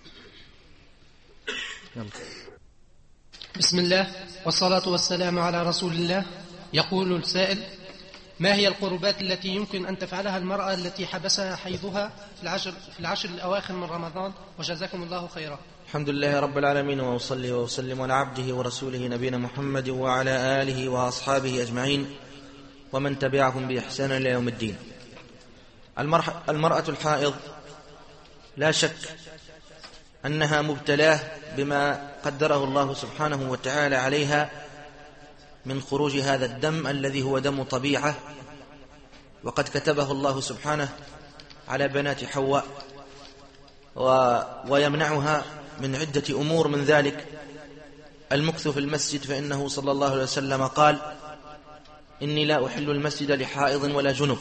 يلا. بسم الله والصلاة والسلام على رسول الله. يقول السائل: ما هي القربات التي يمكن أن تفعلها المرأة التي حبسها حيضها في العشر الأواخر من رمضان؟ وجزاكم الله خيرا. الحمد لله رب العالمين، وأصلي وأسلم على عبده ورسوله نبينا محمد وعلى آله وأصحابه أجمعين ومن تبعهم بإحسان إلى يوم الدين. المرأة الحائض لا شك أنها مبتلاه بما قدره الله سبحانه وتعالى عليها من خروج هذا الدم الذي هو دم طبيعة، وقد كتبه الله سبحانه على بنات حواء، ويمنعها من عدة أمور، من ذلك المكث في المسجد، فإنه صلى الله عليه وسلم قال: إني لا أحل المسجد لحائض ولا جنب.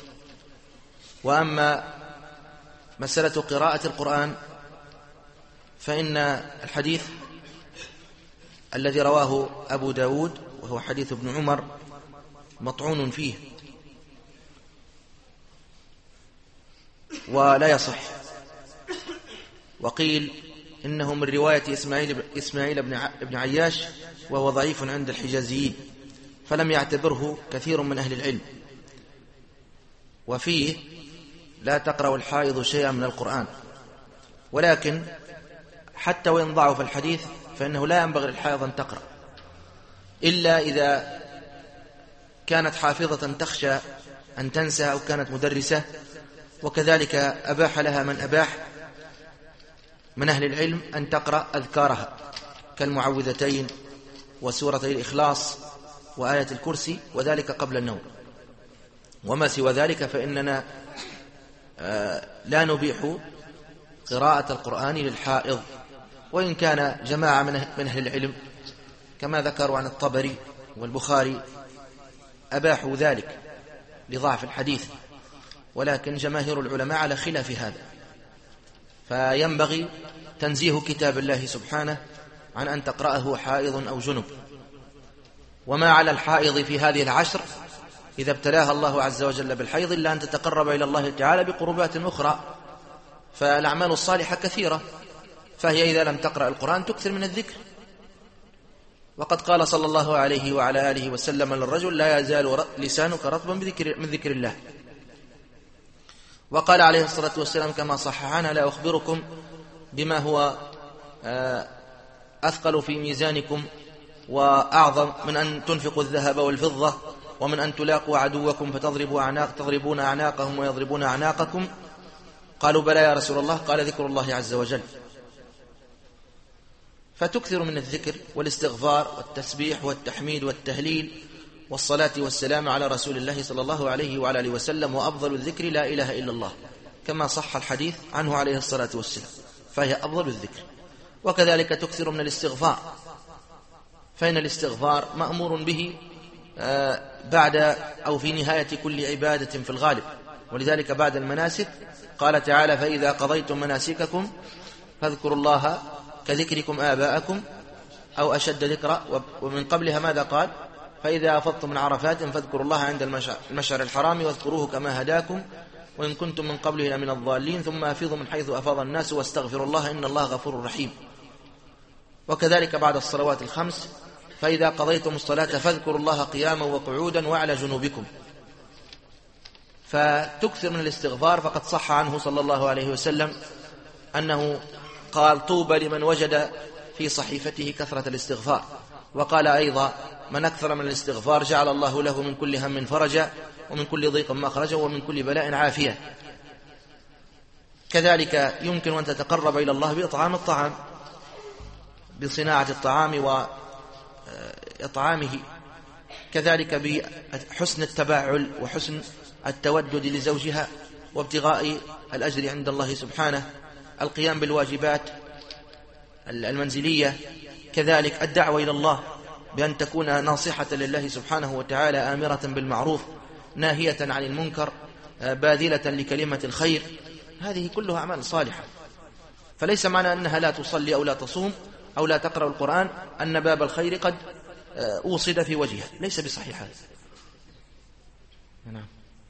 وأما مسألة قراءة القرآن فإن الحديث الذي رواه أبو داود وهو حديث ابن عمر مطعون فيه ولا يصح. وقيل إنه من رواية إسماعيل بن عياش وهو ضعيف عند الحجازيين، فلم يعتبره كثير من أهل العلم. وفيه لا تقرأ الحائض شيئا من القرآن، ولكن حتى وإن ضعف الحديث فإنه لا ينبغي للحائض أن تقرأ إلا إذا كانت حافظة تخشى أن تنسى أو كانت مدرسة. وكذلك أباح لها من أباح من أهل العلم أن تقرأ أذكارها كالمعوذتين وسورة الإخلاص وآية الكرسي، وذلك قبل النوم. وما سوى ذلك فإننا لا نبيح قراءة القرآن للحائض، وإن كان جماعة من أهل العلم كما ذكروا عن الطبري والبخاري أباحوا ذلك لضعف الحديث، ولكن جماهير العلماء على خلاف هذا. فينبغي تنزيه كتاب الله سبحانه عن أن تقرأه حائض أو جنب. وما على الحائض في هذه العشر إذا ابتلاها الله عز وجل بالحيض إلا أن تتقرب إلى الله تعالى بقربات أخرى، فالأعمال الصالحة كثيرة، فهي إذا لم تقرأ القرآن تكثر من الذكر. وقد قال صلى الله عليه وعلى آله وسلم للرجل: لا يزال لسانك رطبا من ذكر الله. وقال عليه الصلاة والسلام كما صح عنه: لا أخبركم بما هو أثقل في ميزانكم وأعظم من أن تنفقوا الذهب والفضة ومن أن تلاقوا عدوكم تضربون أعناقهم ويضربون أعناقكم. قالوا: بلى يا رسول الله. قال: ذكر الله عز وجل. فتكثر من الذكر والاستغفار والتسبيح والتحميد والتهليل والصلاة والسلام على رسول الله صلى الله عليه وعلى آله وسلم. وأفضل الذكر لا إله إلا الله، كما صح الحديث عنه عليه الصلاة والسلام، فهي أفضل الذكر. وكذلك تكثر من الاستغفار، فإن الاستغفار مأمور به بعد أو في نهاية كل عبادة في الغالب. ولذلك بعد المناسك قال تعالى: فإذا قضيتم مناسككم فاذكروا الله كذكركم آباءكم أو أشد ذكرا. ومن قبلها ماذا قال؟ فإذا أفضتم من عرفات فاذكروا الله عند المشعر الحرام واذكروه كما هداكم وإن كنتم من قبله لمن الضالين ثم أفيضوا من حيث أفاض الناس واستغفروا الله إن الله غفور رحيم. وكذلك بعد الصلوات الخمس: فإذا قضيتم الصلاة فاذكروا الله قياما وقعودا وعلى جنوبكم. فتكثر من الاستغفار، فقد صح عنه صلى الله عليه وسلم أنه قال: طوبى لمن وجد في صحيفته كثرة الاستغفار. وقال أيضا: من أكثر من الاستغفار جعل الله له من كل هم فرجا ومن كل ضيق مخرجا ومن كل بلاء عافية. كذلك يمكن أن تتقرب إلى الله بإطعام الطعام، بصناعة الطعام وإطعامه، كذلك بحسن التباعل وحسن التودد لزوجها وابتغاء الأجر عند الله سبحانه، القيام بالواجبات المنزلية، كذلك الدعوة إلى الله بأن تكون ناصحة لله سبحانه وتعالى، آمرة بالمعروف ناهية عن المنكر، باذلة لكلمة الخير. هذه كلها أعمال صالحة. فليس معنى أنها لا تصلي أو لا تصوم أو لا تقرأ القرآن أن باب الخير قد أوصد في وجهها، ليس بصحيح هذا. نعم.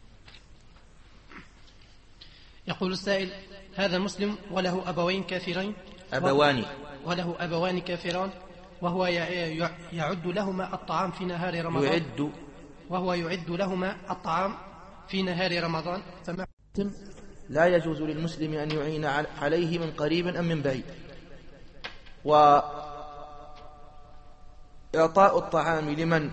يقول السائل: هذا مسلم وله أبوين كافرين وله أبوان كافران، وهو يعد لهما الطعام في نهار رمضان وهو يعد لهما الطعام في نهار رمضان، لا يجوز للمسلم أن يعين عليه من قريب أم من بعيد. وإعطاء الطعام لمن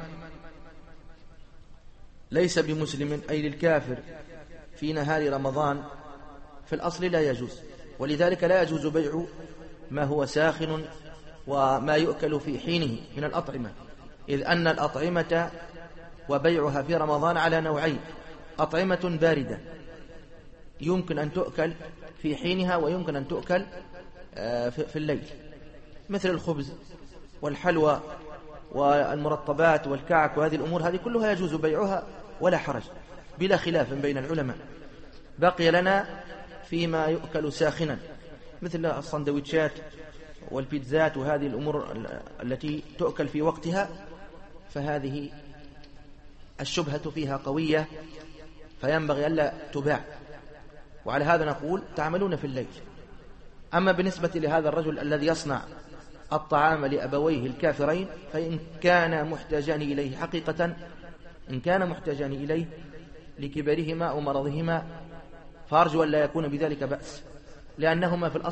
ليس بمسلم أي للكافر في نهار رمضان في الأصل لا يجوز. ولذلك لا يجوز بيع ما هو ساخن وما يؤكل في حينه من الأطعمة، إذ أن الأطعمة وبيعها في رمضان على نوعين: أطعمة باردة يمكن أن تؤكل في حينها ويمكن أن تؤكل في الليل، مثل الخبز والحلوى والمرطبات والكعك، وهذه الأمور هذه كلها يجوز بيعها ولا حرج بلا خلاف بين العلماء. بقي لنا فيما يؤكل ساخنا مثل الصندويتشات والبيتزات وهذه الأمور التي تؤكل في وقتها، فهذه الشبهة فيها قوية فينبغي ألا تباع، وعلى هذا نقول تعملون في الليل. أما بالنسبة لهذا الرجل الذي يصنع الطعام لأبويه الكافرين فإن كان محتاجان إليه حقيقة، إن كان محتاجان إليه لكبرهما أو مرضهما فأرجو أن لا يكون بذلك بأس، لأنهما في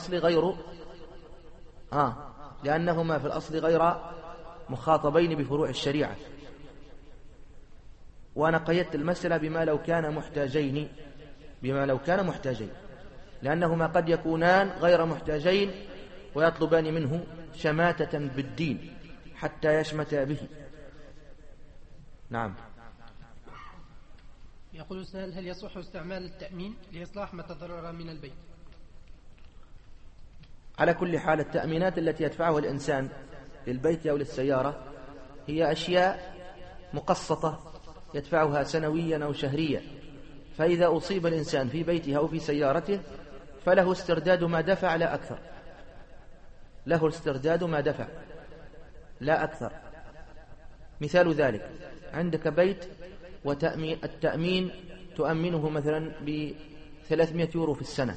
الأصل غير مخاطبين بفروع الشريعة. وأنا قيدت المسألة بما لو كان محتاجين، لأنهما قد يكونان غير محتاجين ويطلبان منه شماتة بالدين حتى يشمتا به. نعم. يقول السائل: هل يصح استعمال التأمين لإصلاح ما تضرر من البيت؟ على كل حال التأمينات التي يدفعها الإنسان للبيت أو للسيارة هي أشياء مقسطة يدفعها سنويا أو شهريا، فإذا أصيب الإنسان في بيته أو في سيارته فله استرداد ما دفع لا أكثر، له استرداد ما دفع لا أكثر. مثال ذلك: عندك بيت والتأمين تؤمنه مثلا ب300 يورو في السنة،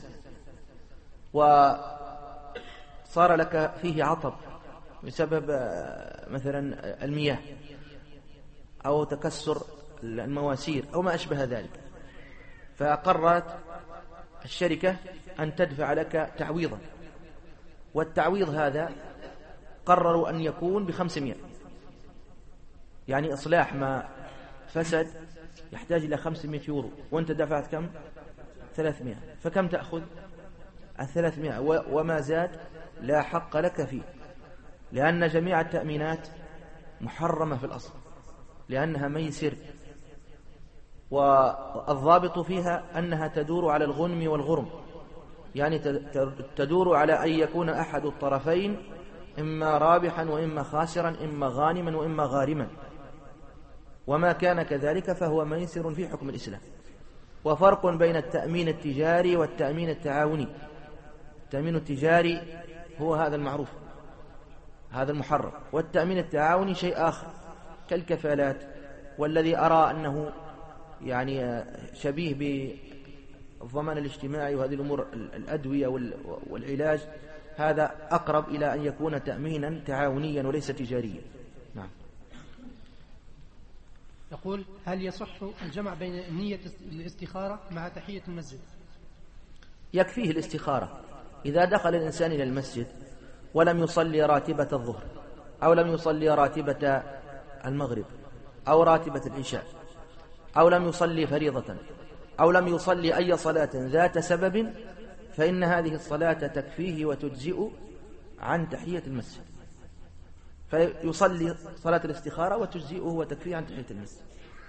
وصار لك فيه عطب بسبب مثلا المياه أو تكسر المواسير أو ما أشبه ذلك، فقررت الشركة أن تدفع لك تعويضا، والتعويض هذا قرروا أن يكون ب500، يعني إصلاح ما فسد يحتاج إلى 500 يورو وأنت دفعت كم؟ 300، فكم تأخذ؟ 300 وما زاد لا حق لك فيه، لأن جميع التأمينات محرمة في الأصل لأنها ميسر، والضابط فيها أنها تدور على الغنم والغرم، يعني تدور على أن يكون أحد الطرفين إما رابحا وإما خاسرا، إما غانما وإما غارما، وما كان كذلك فهو ميسر في حكم الإسلام. وفرق بين التأمين التجاري والتأمين التعاوني. التأمين التجاري هو هذا المعروف، هذا المحرم، والتأمين التعاوني شيء آخر كالكفالات، والذي أرى أنه يعني شبيه بالضمان الاجتماعي وهذه الأمور الأدوية والعلاج، هذا أقرب إلى أن يكون تأمينا تعاونيا وليس تجاريا. نعم. يقول: هل يصح الجمع بين نية الاستخارة مع تحية المسجد؟ يكفيه الاستخارة. إذا دخل الإنسان إلى المسجد ولم يصلي راتبة الظهر أو لم يصلي راتبة المغرب أو راتبة العشاء أو لم يصلي فريضة أو لم يصلي أي صلاة ذات سبب، فإن هذه الصلاة تكفيه وتجزئ عن تحية المسجد، فيصلي صلاة الاستخارة وتجزئه وتكفيه عن تحية المسجد،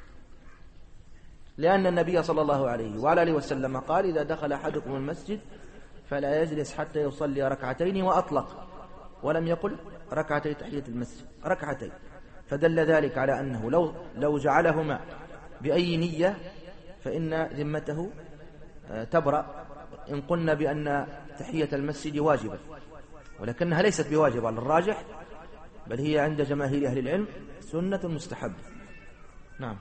لأن النبي صلى الله عليه وعلى آله وسلم قال: إذا دخل أحدكم المسجد فلا يجلس حتى يصلي ركعتين، وأطلق ولم يقل ركعتي تحية المسجد، ركعتين، فدل ذلك على أنه لو جعلهما بأي نية فإن ذمته تبرأ، إن قلنا بأن تحية المسجد واجبة، ولكنها ليست بواجبة على الراجح، بل هي عند جماهير أهل العلم سنة مستحبة. نعم.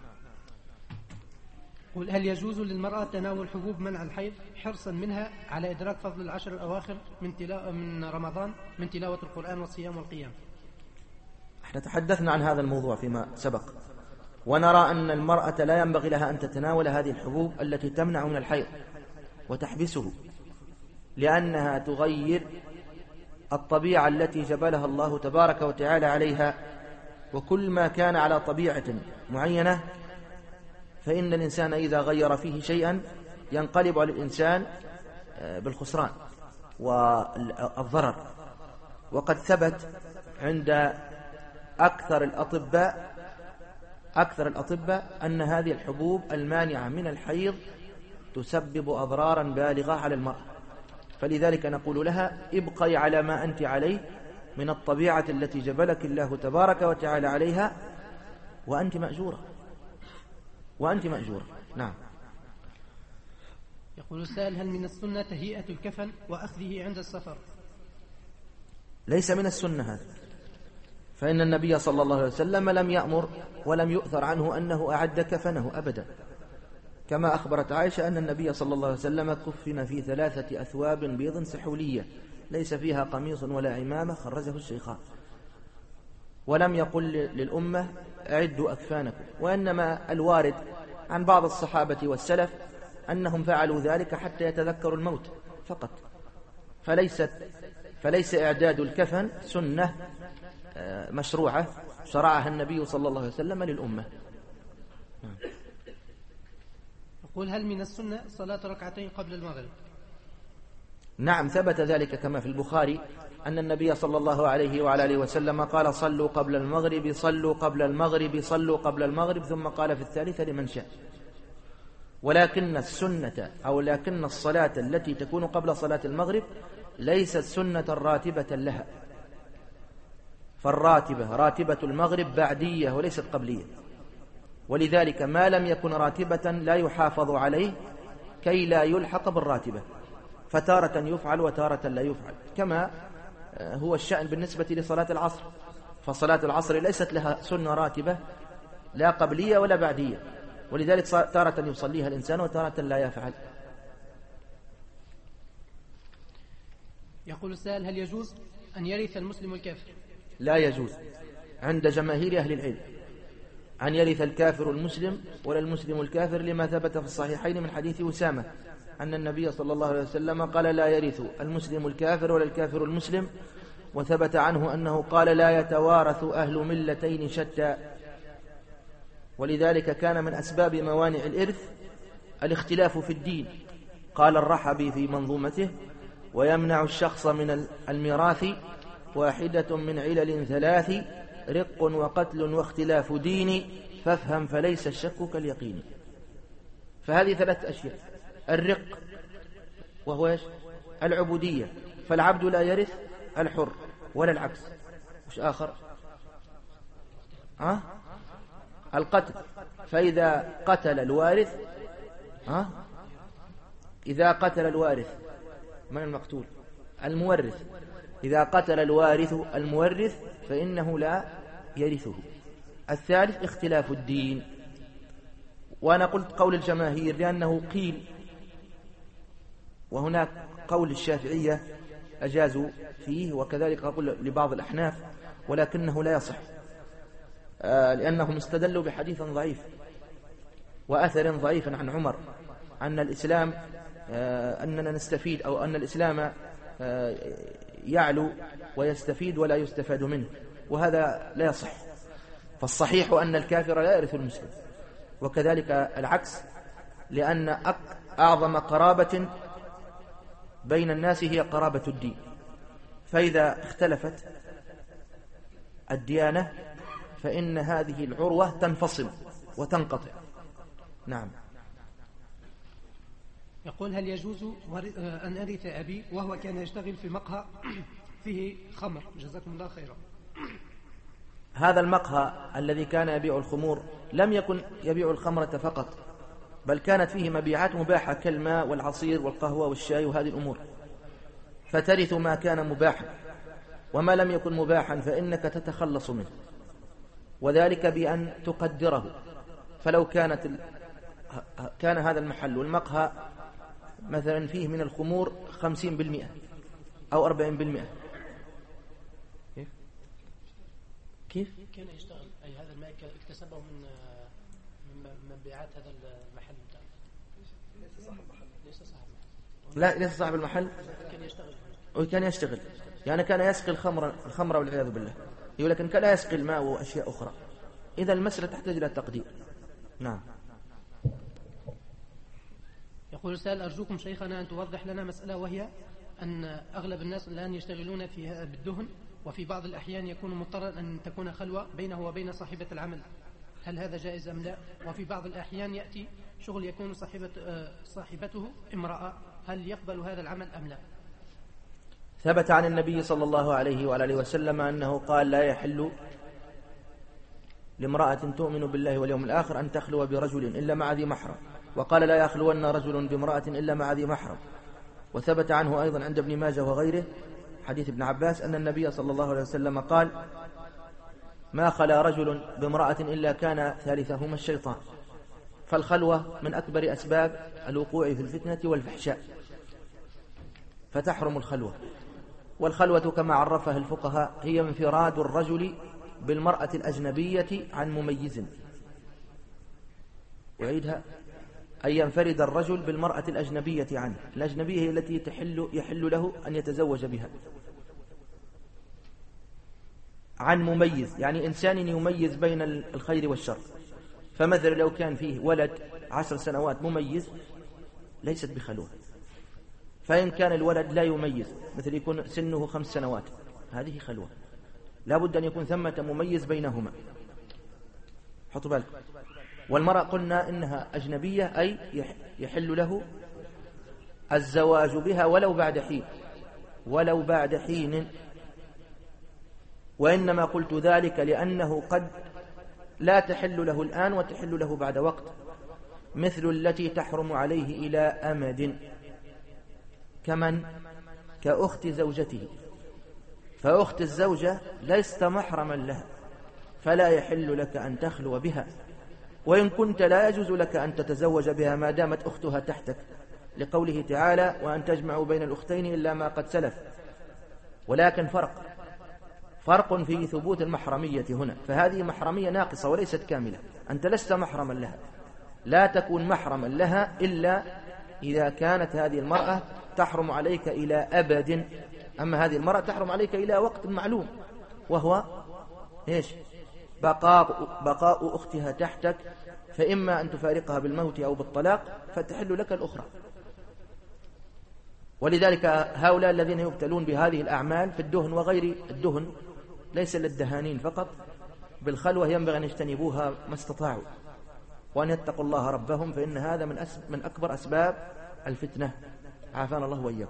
قل: هل يجوز للمرأة تناول حبوب منع الحيض حرصا منها على إدراك فضل العشر الأواخر من رمضان من تلاوة القرآن والصيام والقيام؟ احنا تحدثنا عن هذا الموضوع فيما سبق، ونرى أن المرأة لا ينبغي لها أن تتناول هذه الحبوب التي تمنع من الحيض وتحبسه، لأنها تغير الطبيعة التي جبلها الله تبارك وتعالى عليها، وكل ما كان على طبيعة معينة فإن الإنسان إذا غير فيه شيئا ينقلب على الإنسان بالخسران والضرر. وقد ثبت عند أكثر الأطباء أن هذه الحبوب المانعة من الحيض تسبب أضرارا بالغة على المرأة، فلذلك نقول لها: ابقي على ما أنت عليه من الطبيعة التي جبلك الله تبارك وتعالى عليها، وأنت مأجورة. نعم. يقول السائل: هل من السنة تهيئة الكفن وأخذه عند السفر؟ ليس من السنة هذا، فإن النبي صلى الله عليه وسلم لم يأمر ولم يؤثر عنه أنه أعد كفنه أبدا، كما أخبرت عائشة أن النبي صلى الله عليه وسلم كفن في 3 أثواب بيض سحولية ليس فيها قميص ولا عمامة، خرجه الشيخان. ولم يقل للأمة أعدوا أكفانكم، وإنما الوارد عن بعض الصحابة والسلف أنهم فعلوا ذلك حتى يتذكروا الموت فقط، فليس إعداد الكفن سنة مشروعة شرعها النبي صلى الله عليه وسلم للأمة. يقول: هل من السنة صلاة ركعتين قبل المغرب؟ نعم، ثبت ذلك كما في البخاري أن النبي صلى الله عليه وعلى آله وسلم قال: صلوا قبل المغرب، صلوا قبل المغرب، صلوا قبل المغرب، ثم قال في الثالثة لمن شاء. ولكن السنة أو لكن الصلاة التي تكون قبل صلاة المغرب ليست سنة راتبة لها، فالراتبة راتبة المغرب بعدية وليست قبلية، ولذلك ما لم يكن راتبة لا يحافظ عليه كي لا يلحق بالراتبة، فتارة يفعل وتارة لا يفعل، كما هو الشأن بالنسبة لصلاة العصر، فصلاة العصر ليست لها سنة راتبة لا قبلية ولا بعدية، ولذلك تارة يصليها الإنسان وتارة لا يفعل. يقول السائل: هل يجوز أن يرث المسلم الكافر؟ لا يجوز عند جماهير أهل العلم أن يرث الكافر المسلم ولا المسلم الكافر، لما ثبت في الصحيحين من حديث أسامة أن النبي صلى الله عليه وسلم قال: لا يرث المسلم الكافر ولا الكافر المسلم، وثبت عنه أنه قال: لا يتوارث أهل ملتين شتى. ولذلك كان من أسباب موانع الإرث الاختلاف في الدين. قال الرحبي في منظومته: ويمنع الشخص من الميراث 1 من علل 3: رق وقتل واختلاف دين، فافهم فليس الشك كاليقين. فهذه 3 أشياء: الرق وهو إيش؟ العبودية، فالعبد لا يرث الحر ولا العكس. وش آخر؟ القتل، فإذا قتل الوارث إذا قتل الوارث من المقتول؟ المورث. إذا قتل الوارث المورث فإنه لا يرثه. الثالث اختلاف الدين. وأنا قلت قول الجماهير لأنه قيل، وهناك قول الشافعية أجازوا فيه، وكذلك أقول لبعض الأحناف، ولكنه لا يصح، لأنهم استدلوا بحديث ضعيف وأثر ضعيف عن عمر أن الإسلام أننا نستفيد، أو أن الإسلام يعلو ويستفيد ولا يستفاد منه، وهذا لا يصح. فالصحيح أن الكافر لا يرث المسلم، وكذلك العكس، لأن أعظم قرابة بين الناس هي قرابة الدين، فإذا اختلفت الديانة فإن هذه العروة تنفصل وتنقطع. نعم. يقول: هل يجوز أن أرث أبي وهو كان يشتغل في مقهى فيه خمر؟ جزاكم الله خيرا. هذا المقهى الذي كان يبيع الخمور لم يكن يبيع الخمرة فقط، بل كانت فيه مبيعات مباحة كالماء والعصير والقهوة والشاي وهذه الأمور، فترث ما كان مباحا، وما لم يكن مباحا فإنك تتخلص منه، وذلك بأن تقدره. فلو كان هذا المحل والمقهى مثلا فيه من الخمور 50% أو 40%، كيف؟ كان يشتغل أي هذا الماء اكتسبه من مبيعات هذا المحل بتاعه. ليس صاحب المحل، كان يشتغل يعني كان يسقي الخمر والعياذ بالله، ولكن كان لا يسقي الماء وأشياء أخرى. إذا المسألة تحتاج إلى التقدير. نعم. يقول السائل: أرجوكم شيخنا أن توضح لنا مسألة، وهي أن أغلب الناس الآن يشتغلون بالدهن، وفي بعض الأحيان يكون مضطرا أن تكون خلوة بينه وبين صاحبة العمل، هل هذا جائز أم لا؟ وفي بعض الأحيان يأتي شغل يكون صاحبته امرأة، هل يقبل هذا العمل أم لا؟ ثبت عن النبي صلى الله عليه وعلى آله وسلم أنه قال: لا يحل لامرأة تؤمن بالله واليوم الآخر أن تخلو برجل إلا مع ذي محرم، وقال: لا يخلون رجل بامرأة إلا مع ذي محرم. وثبت عنه أيضا عند ابن ماجه وغيره حديث ابن عباس أن النبي صلى الله عليه وسلم قال: ما خلا رجل بامرأة إلا كان ثالثهما الشيطان. فالخلوة من أكبر أسباب الوقوع في الفتنة والفحشاء، فتحرم الخلوة. والخلوة كما عرفها الفقهاء هي انفراد الرجل بالمرأة الأجنبية عن مميز. أعيدها: أن ينفرد الرجل بالمرأة الأجنبية عنه. الأجنبية هي التي يحل له أن يتزوج بها، عن مميز يعني إنسان يميز بين الخير والشر. فمثلا لو كان فيه ولد 10 سنوات مميز ليست بخلوة. فإن كان الولد لا يميز، مثل يكون سنه 5 سنوات، هذه خلوة. لا بد أن يكون ثمة مميز بينهما. حطوا بالك. والمرأة قلنا إنها أجنبية، أي يحل له الزواج بها ولو بعد حين، ولو بعد حين. وإنما قلت ذلك لأنه قد لا تحل له الآن وتحل له بعد وقت، مثل التي تحرم عليه إلى أمد، كمن كأخت زوجته. فأخت الزوجة ليست محرما لها، فلا يحل لك أن تخلو بها، وإن كنت لا يجوز لك أن تتزوج بها ما دامت أختها تحتك، لقوله تعالى: وأن تجمعوا بين الأختين إلا ما قد سلف. ولكن فرق في ثبوت المحرمية هنا، فهذه محرمية ناقصة وليست كاملة. أنت لست محرما لها، لا تكون محرما لها إلا إذا كانت هذه المرأة تحرم عليك إلى أبد. أما هذه المرأة تحرم عليك إلى وقت معلوم، وهو إيش؟ بقاء أختها تحتك، فإما أن تفارقها بالموت أو بالطلاق فتحل لك الأخرى. ولذلك هؤلاء الذين يبتلون بهذه الأعمال في الدهن وغير الدهن، ليس للدهانين فقط، بالخلوة ينبغي أن يجتنبوها ما استطاعوا، وأن يتقوا الله ربهم، فإن هذا من أكبر أسباب الفتنة. عافانا الله وإياكم.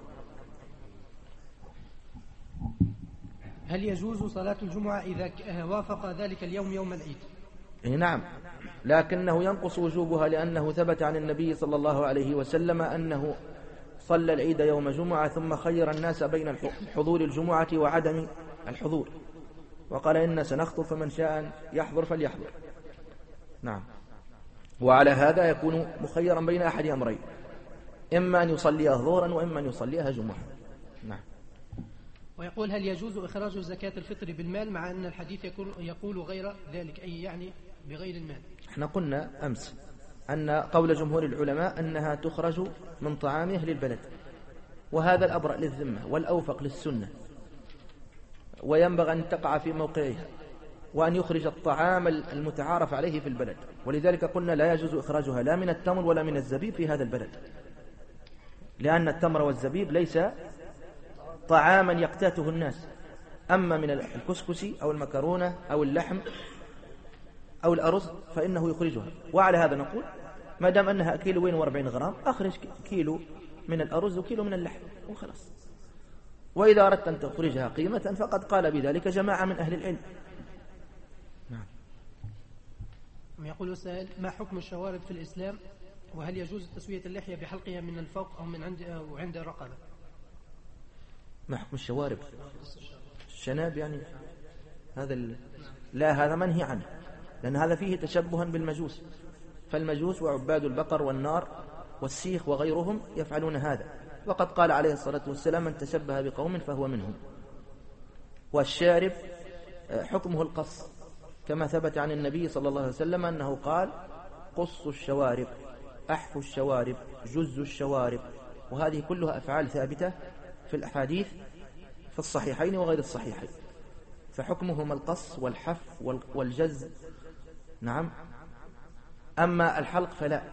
هل يجوز صلاة الجمعة إذا وافق ذلك اليوم يوم العيد؟ نعم، لكنه ينقص وجوبها، لأنه ثبت عن النبي صلى الله عليه وسلم أنه صلى العيد يوم جمعة ثم خير الناس بين حضور الجمعة وعدم الحضور، وقال: إن سنخطب فمن شاء يحضر فليحضر. نعم. وعلى هذا يكون مخيرا بين أحد أمرين، إما أن يصليها ظهرا وإما أن يصليها جمعة. نعم. ويقول: هل يجوز إخراج زكاة الفطر بالمال مع أن الحديث يقول غير ذلك، أي يعني بغير المال؟ احنا قلنا أمس أن قول جمهور العلماء أنها تخرج من طعام أهل البلد، وهذا الأبرأ للذمة والأوفق للسنة، وينبغي أن تقع في موقعها، وأن يخرج الطعام المتعارف عليه في البلد. ولذلك قلنا لا يجوز إخراجها لا من التمر ولا من الزبيب في هذا البلد، لأن التمر والزبيب ليس طعاما يقتاته الناس. أما من الكسكس أو المكرونة أو اللحم أو الأرز فإنه يخرجها. وعلى هذا نقول ما دام أنها كيلو 40 غرام، أخرج كيلو من الأرز وكيلو من اللحم وخلاص. وإذا أردت أن تخرجها قيمة فقد قال بذلك جماعة من أهل العلم. نعم. يقول السائل: ما حكم الشوارب في الإسلام؟ وهل يجوز تسوية اللحية بحلقها من الفوق أو من عند الرقبة؟ ما حكم الشوارب؟ الشناب يعني لا، هذا منهي عنه، لأن هذا فيه تشبها بالمجوس. فالمجوس وعباد البقر والنار والسيخ وغيرهم يفعلون هذا، وقد قال عليه الصلاة والسلام: من تشبه بقوم فهو منهم. والشارب حكمه القص، كما ثبت عن النبي صلى الله عليه وسلم أنه قال: قصوا الشوارب، أحفوا الشوارب، جزوا الشوارب. وهذه كلها أفعال ثابتة في الأحاديث في الصحيحين وغير الصحيحين، فحكمهما القص والحف والجز. نعم. أما الحلق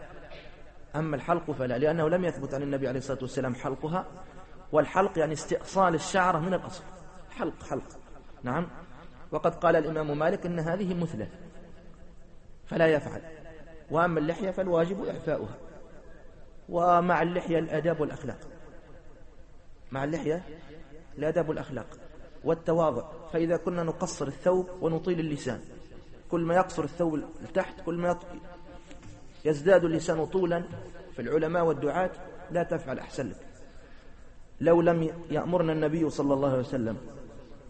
فلا، لأنه لم يثبت عن النبي عليه الصلاة والسلام حلقها. والحلق يعني استئصال الشعرة من الأصل، حلق. نعم. وقد قال الإمام مالك إن هذه مثلة فلا يفعل. وأما اللحية فالواجب إعفاؤها. ومع اللحية الآداب والأخلاق، مع اللحية الآداب والأخلاق والتواضع. فإذا كنا نقصر الثوب ونطيل اللسان، كل ما يقصر الثوب لتحت كل ما يزداد اللسان طولا. في العلماء والدعاة لا تفعل، أحسن لك. لو لم يأمرنا النبي صلى الله عليه وسلم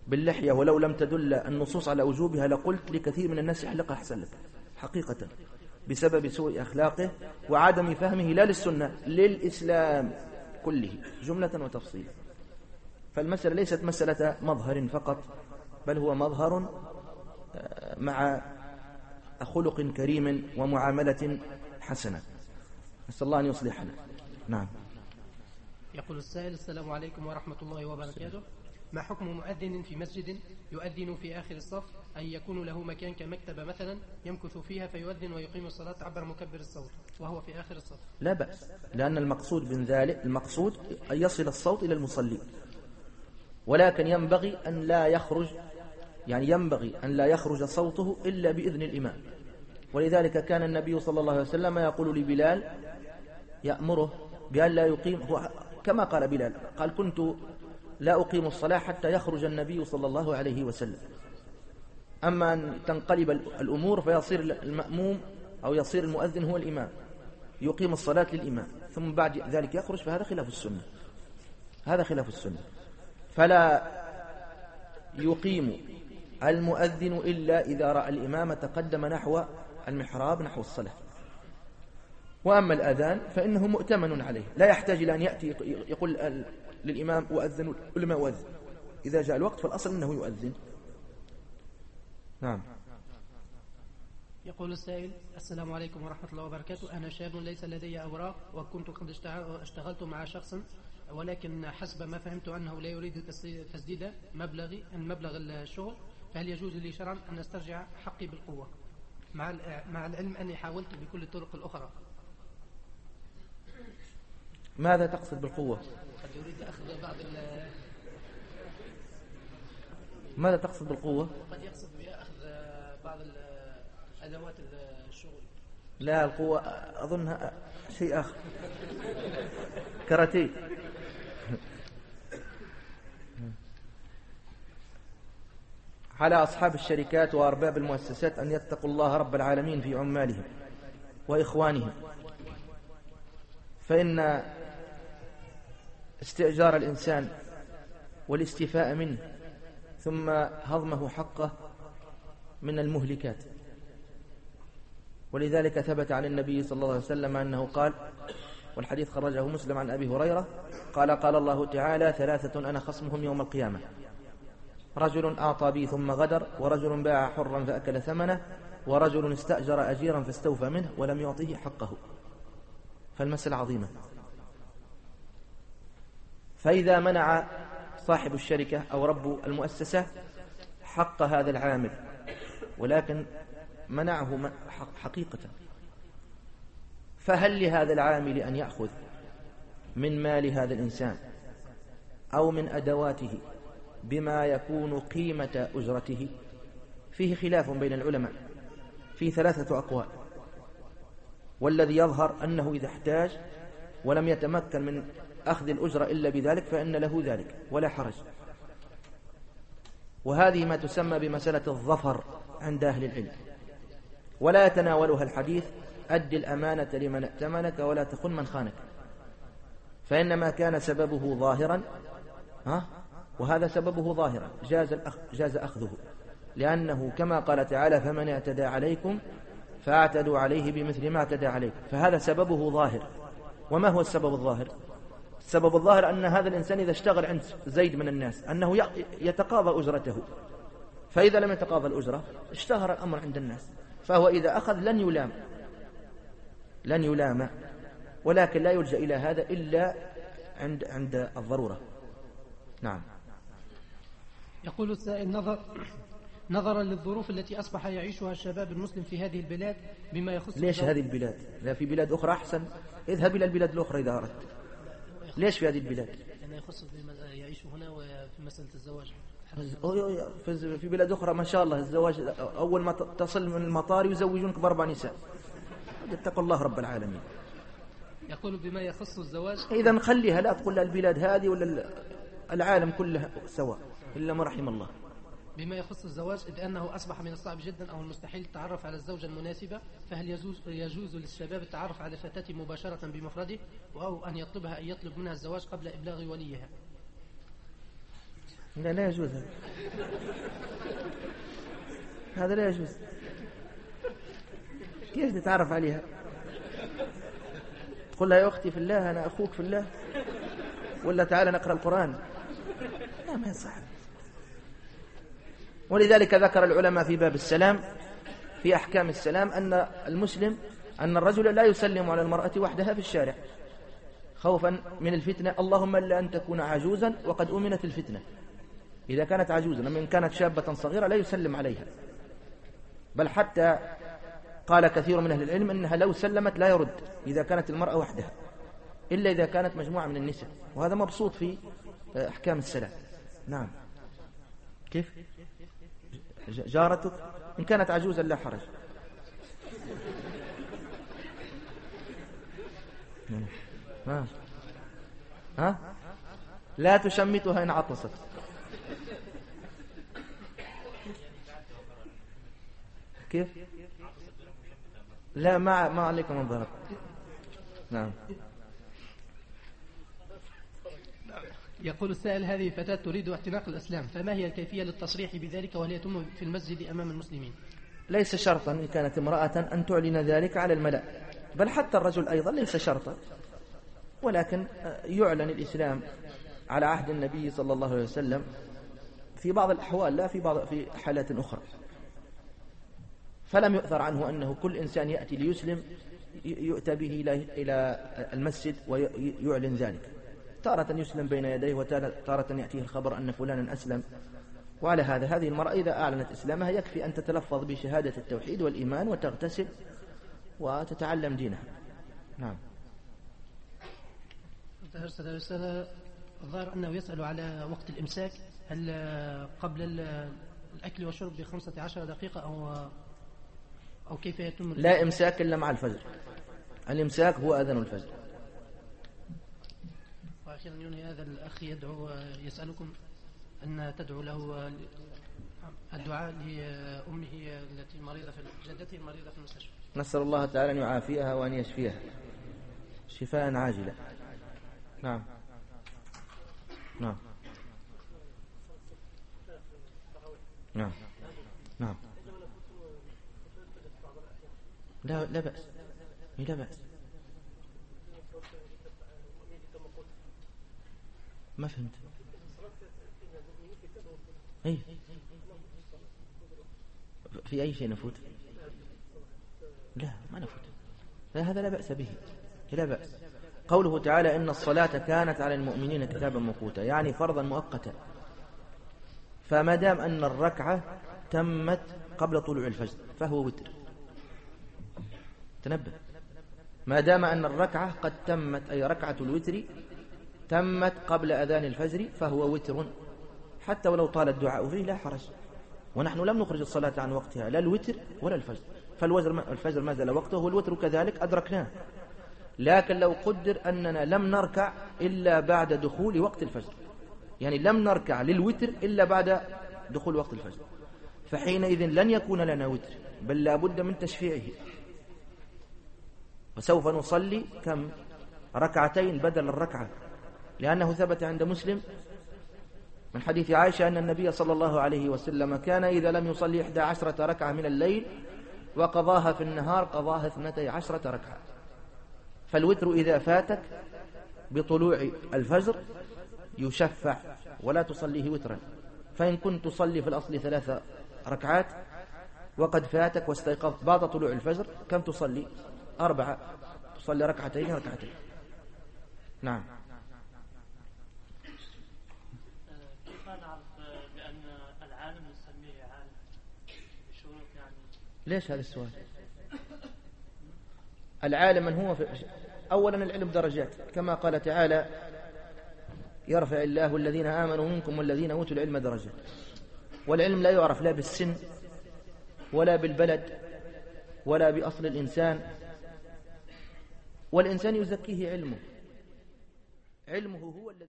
باللحية ولو لم تدل النصوص على وجوبها لقلت لكثير من الناس يحلقها أحسن لك حقيقة، بسبب سوء أخلاقه وعدم فهمه لا للسنة للإسلام كله جملة وتفصيلا. فالمسألة ليست مسألة مظهر فقط، بل هو مظهر مع خلق كريم ومعاملة حسنة، نسأل الله أن يصلحنا. نعم. يقول السائل: السلام عليكم ورحمة الله وبركاته، ما حكم مؤذن في مسجد يؤذن في آخر الصف، أن يكون له مكان كمكتبة مثلا يمكث فيها فيؤذن ويقيم الصلاة عبر مكبر الصوت وهو في آخر الصف؟ لا بأس، لأن المقصود من ذلك المقصود أن يصل الصوت إلى المصلين، ولكن ينبغي أن لا يخرج، يعني ينبغي أن لا يخرج صوته إلا بإذن الإمام. ولذلك كان النبي صلى الله عليه وسلم يقول لبلال يأمره بأن لا يقيم، هو كما قال بلال قال: كنت لا أقيم الصلاة حتى يخرج النبي صلى الله عليه وسلم. أما أن تنقلب الأمور فيصير المأموم أو يصير المؤذن هو الإمام يقيم الصلاة للإمام ثم بعد ذلك يخرج، فهذا خلاف السنة، هذا خلاف السنة. فلا يقيم المؤذن إلا إذا رأى الإمام تقدم نحو المحراب نحو الصلاة. وأما الأذان فإنه مؤتمن عليه، لا يحتاج إلى أن يأتي يقول للإمام أؤذن ولا ما أؤذن، إذا جاء الوقت فالأصل أنه يؤذن. نعم. يقول السائل: السلام عليكم ورحمة الله وبركاته، أنا شاب ليس لدي أوراق وكنت قد اشتغلت مع شخص، ولكن حسب ما فهمت أنه لا يريد تسديد مبلغ الشغل، فهل يجوز لي شرعا أن أسترجع حقي بالقوة مع العلم أني حاولت بكل الطرق الأخرى؟ ماذا تقصد بالقوة؟ قد يريد أخذ بعض ماذا تقصد بالقوة؟ قد يقصد بها أخذ بعض أدوات الشغل. لا، القوة أظنها شيء آخر، كاراتيه. على أصحاب الشركات وأرباب المؤسسات أن يتقوا الله رب العالمين في عمالهم وإخوانهم، فإن استئجار الإنسان والاستيفاء منه ثم هضمه حقه من المهلكات. ولذلك ثبت عن النبي صلى الله عليه وسلم أنه قال، والحديث خرجه مسلم عن أبي هريرة قال: قال الله تعالى: ثلاثة أنا خصمهم يوم القيامة: رجل أعطى بي ثم غدر، ورجل باع حرا فأكل ثمنه، ورجل استأجر أجيرا فاستوفى منه ولم يعطيه حقه. فالمسألة عظيمة. فإذا منع صاحب الشركة أو رب المؤسسة حق هذا العامل، ولكن منعه حقيقة، فهل لهذا العامل أن يأخذ من مال هذا الإنسان أو من أدواته بما يكون قيمة أجرته؟ فيه خلاف بين العلماء، فيه 3 أقوال، والذي يظهر أنه إذا احتاج ولم يتمكن من أخذ الأجرة إلا بذلك فإن له ذلك ولا حرج. وهذه ما تسمى بمسألة الظفر عند أهل العلم، ولا يتناولها الحديث: أد الأمانة لمن ائتمنك ولا تخن من خانك، فإنما كان سببه ظاهرا، وهذا سببه ظاهرا جاز أخذه، لأنه كما قال تعالى: فمن اعتدى عليكم فاعتدوا عليه بمثل ما اعتدى عليكم، فهذا سببه ظاهر. وما هو السبب الظاهر؟ السبب الظاهر أن هذا الإنسان إذا اشتغل عند زيد من الناس أنه يتقاضى أجرته، فإذا لم يتقاضى الأجرة اشتهر الأمر عند الناس، فهو إذا أخذ لن يلام، ولكن لا يلجأ إلى هذا إلا عند الضرورة. نعم. يقول السائل: نظرا للظروف التي أصبح يعيشها الشباب المسلم في هذه البلاد بما يخص ليش هذه البلاد؟ لا، في بلاد أخرى أحسن، اذهب إلى البلاد الأخرى إذا أردت. ليش في هذه البلاد؟ لأنه يخص يعيش هنا وفي مسألة الزواج. في بلاد أخرى ما شاء الله الزواج أول ما تصل من المطار يزوجونك ب4 نساء. اتقوا الله رب العالمين. يقول بما يخص الزواج. إذا نخليها، لا تقول البلاد هذه ولا العالم كله سواء إلا ما رحم الله. بما يخص الزواج، إذ أنه أصبح من الصعب جدا أو المستحيل التعرف على الزوجة المناسبة، فهل يجوز للشباب التعرف على فتاة مباشرة بمفرده، أو أن يطلب منها الزواج قبل إبلاغ وليها؟ لا يجوز. هذا لا يجوز. كيف تتعرف عليها؟ تقول لها يا أختي في الله أنا أخوك في الله، ولا تعالى نقرأ القرآن؟ لا، ما يصح. ولذلك ذكر العلماء في باب السلام في أحكام السلام أن الرجل لا يسلم على المرأة وحدها في الشارع خوفا من الفتنة، اللهم إلا أن تكون عجوزا وقد أمنت الفتنة. إذا كانت عجوزا، أما إن كانت شابة صغيرة لا يسلم عليها، بل حتى قال كثير من أهل العلم أنها لو سلمت لا يرد إذا كانت المرأة وحدها، إلا إذا كانت مجموعة من النساء، وهذا مبسوط في أحكام السلام. نعم. كيف؟ جارتك إن كانت عجوزا لا حرج. ها؟ لا تشمتها إن عطست. كيف؟ لا، ما عليك من ضرب. نعم. يقول السائل: هذه فتاة تريد اعتناق الإسلام، فما هي الكيفية للتصريح بذلك وهل يتم في المسجد أمام المسلمين؟ ليس شرطا إن كانت امرأة أن تعلن ذلك على الملأ، بل حتى الرجل أيضا ليس شرطا، ولكن يعلن الإسلام على عهد النبي صلى الله عليه وسلم في بعض الأحوال، لا في حالات أخرى. فلم يؤثر عنه أنه كل إنسان يأتي ليسلم يؤتى به إلى المسجد ويعلن ذلك. تارة يسلم بين يديه، وتارة يأتيه الخبر أن فلانا أسلم. وعلى هذه المرأة إذا أعلنت إسلامها يكفي أن تتلفظ بشهادة التوحيد والإيمان وتغتسل وتتعلم دينها. نعم. أرسل رسالة ظهر أنه يسأل على وقت الإمساك، هل قبل الأكل والشرب ب15 دقيقة أو كيف يتم؟ لا إمساك إلا مع الفجر. الإمساك هو أذان الفجر. وأخيرا يوني هذا الأخ يسألكم أن تدعو له الدعاء لأمه التي مريضة جدته المريضة في المستشفى. نسأل الله تعالى أن يعافيها وأن يشفيها شفاء عاجلا. نعم. نعم. نعم. نعم. لا بأس. لا بأس. ما فهمت. أي في أي شيء نفوت؟ لا، ما نفوت. هذا لا بأس به، لا بأس. قوله تعالى إن الصلاة كانت على المؤمنين كتابا موقوتا، يعني فرضا مؤقتا. فما دام أن الركعة تمت قبل طلوع الفجر فهو وتر. تنبه، ما دام أن الركعة قد تمت، أي ركعة الوتر تمت قبل أذان الفجر فهو وتر، حتى ولو طال الدعاء فيه لا حرج. ونحن لم نخرج الصلاة عن وقتها، لا الوتر ولا الفجر، فالفجر ما زال وقته والوتر كذلك أدركناه. لكن لو قدر أننا لم نركع إلا بعد دخول وقت الفجر، يعني لم نركع للوتر إلا بعد دخول وقت الفجر، فحينئذ لن يكون لنا وتر، بل لا بد من تشفيعه. وسوف نصلي كم؟ ركعتين بدل الركعة، لأنه ثبت عند مسلم من حديث عائشة أن النبي صلى الله عليه وسلم كان إذا لم يصلي 11 ركعة من الليل وقضاها في النهار قضاها 12 ركعة. فالوتر إذا فاتك بطلوع الفجر يشفع ولا تصليه وترا. فإن كنت تصلي في الأصل 3 ركعات وقد فاتك واستيقظت بعد طلوع الفجر، كم تصلي؟ 4، تصلي ركعتين. نعم. كيف نعرف بأن العالم نسميه عالم بشروط يعني؟ ليش هذا السؤال؟ العالم من هو أولا العلم درجات، كما قال تعالى يرفع الله الذين آمنوا منكم والذين أوتوا العلم درجات. والعلم لا يعرف لا بالسن ولا بالبلد ولا بأصل الإنسان، والإنسان يزكيه علمه هو الذي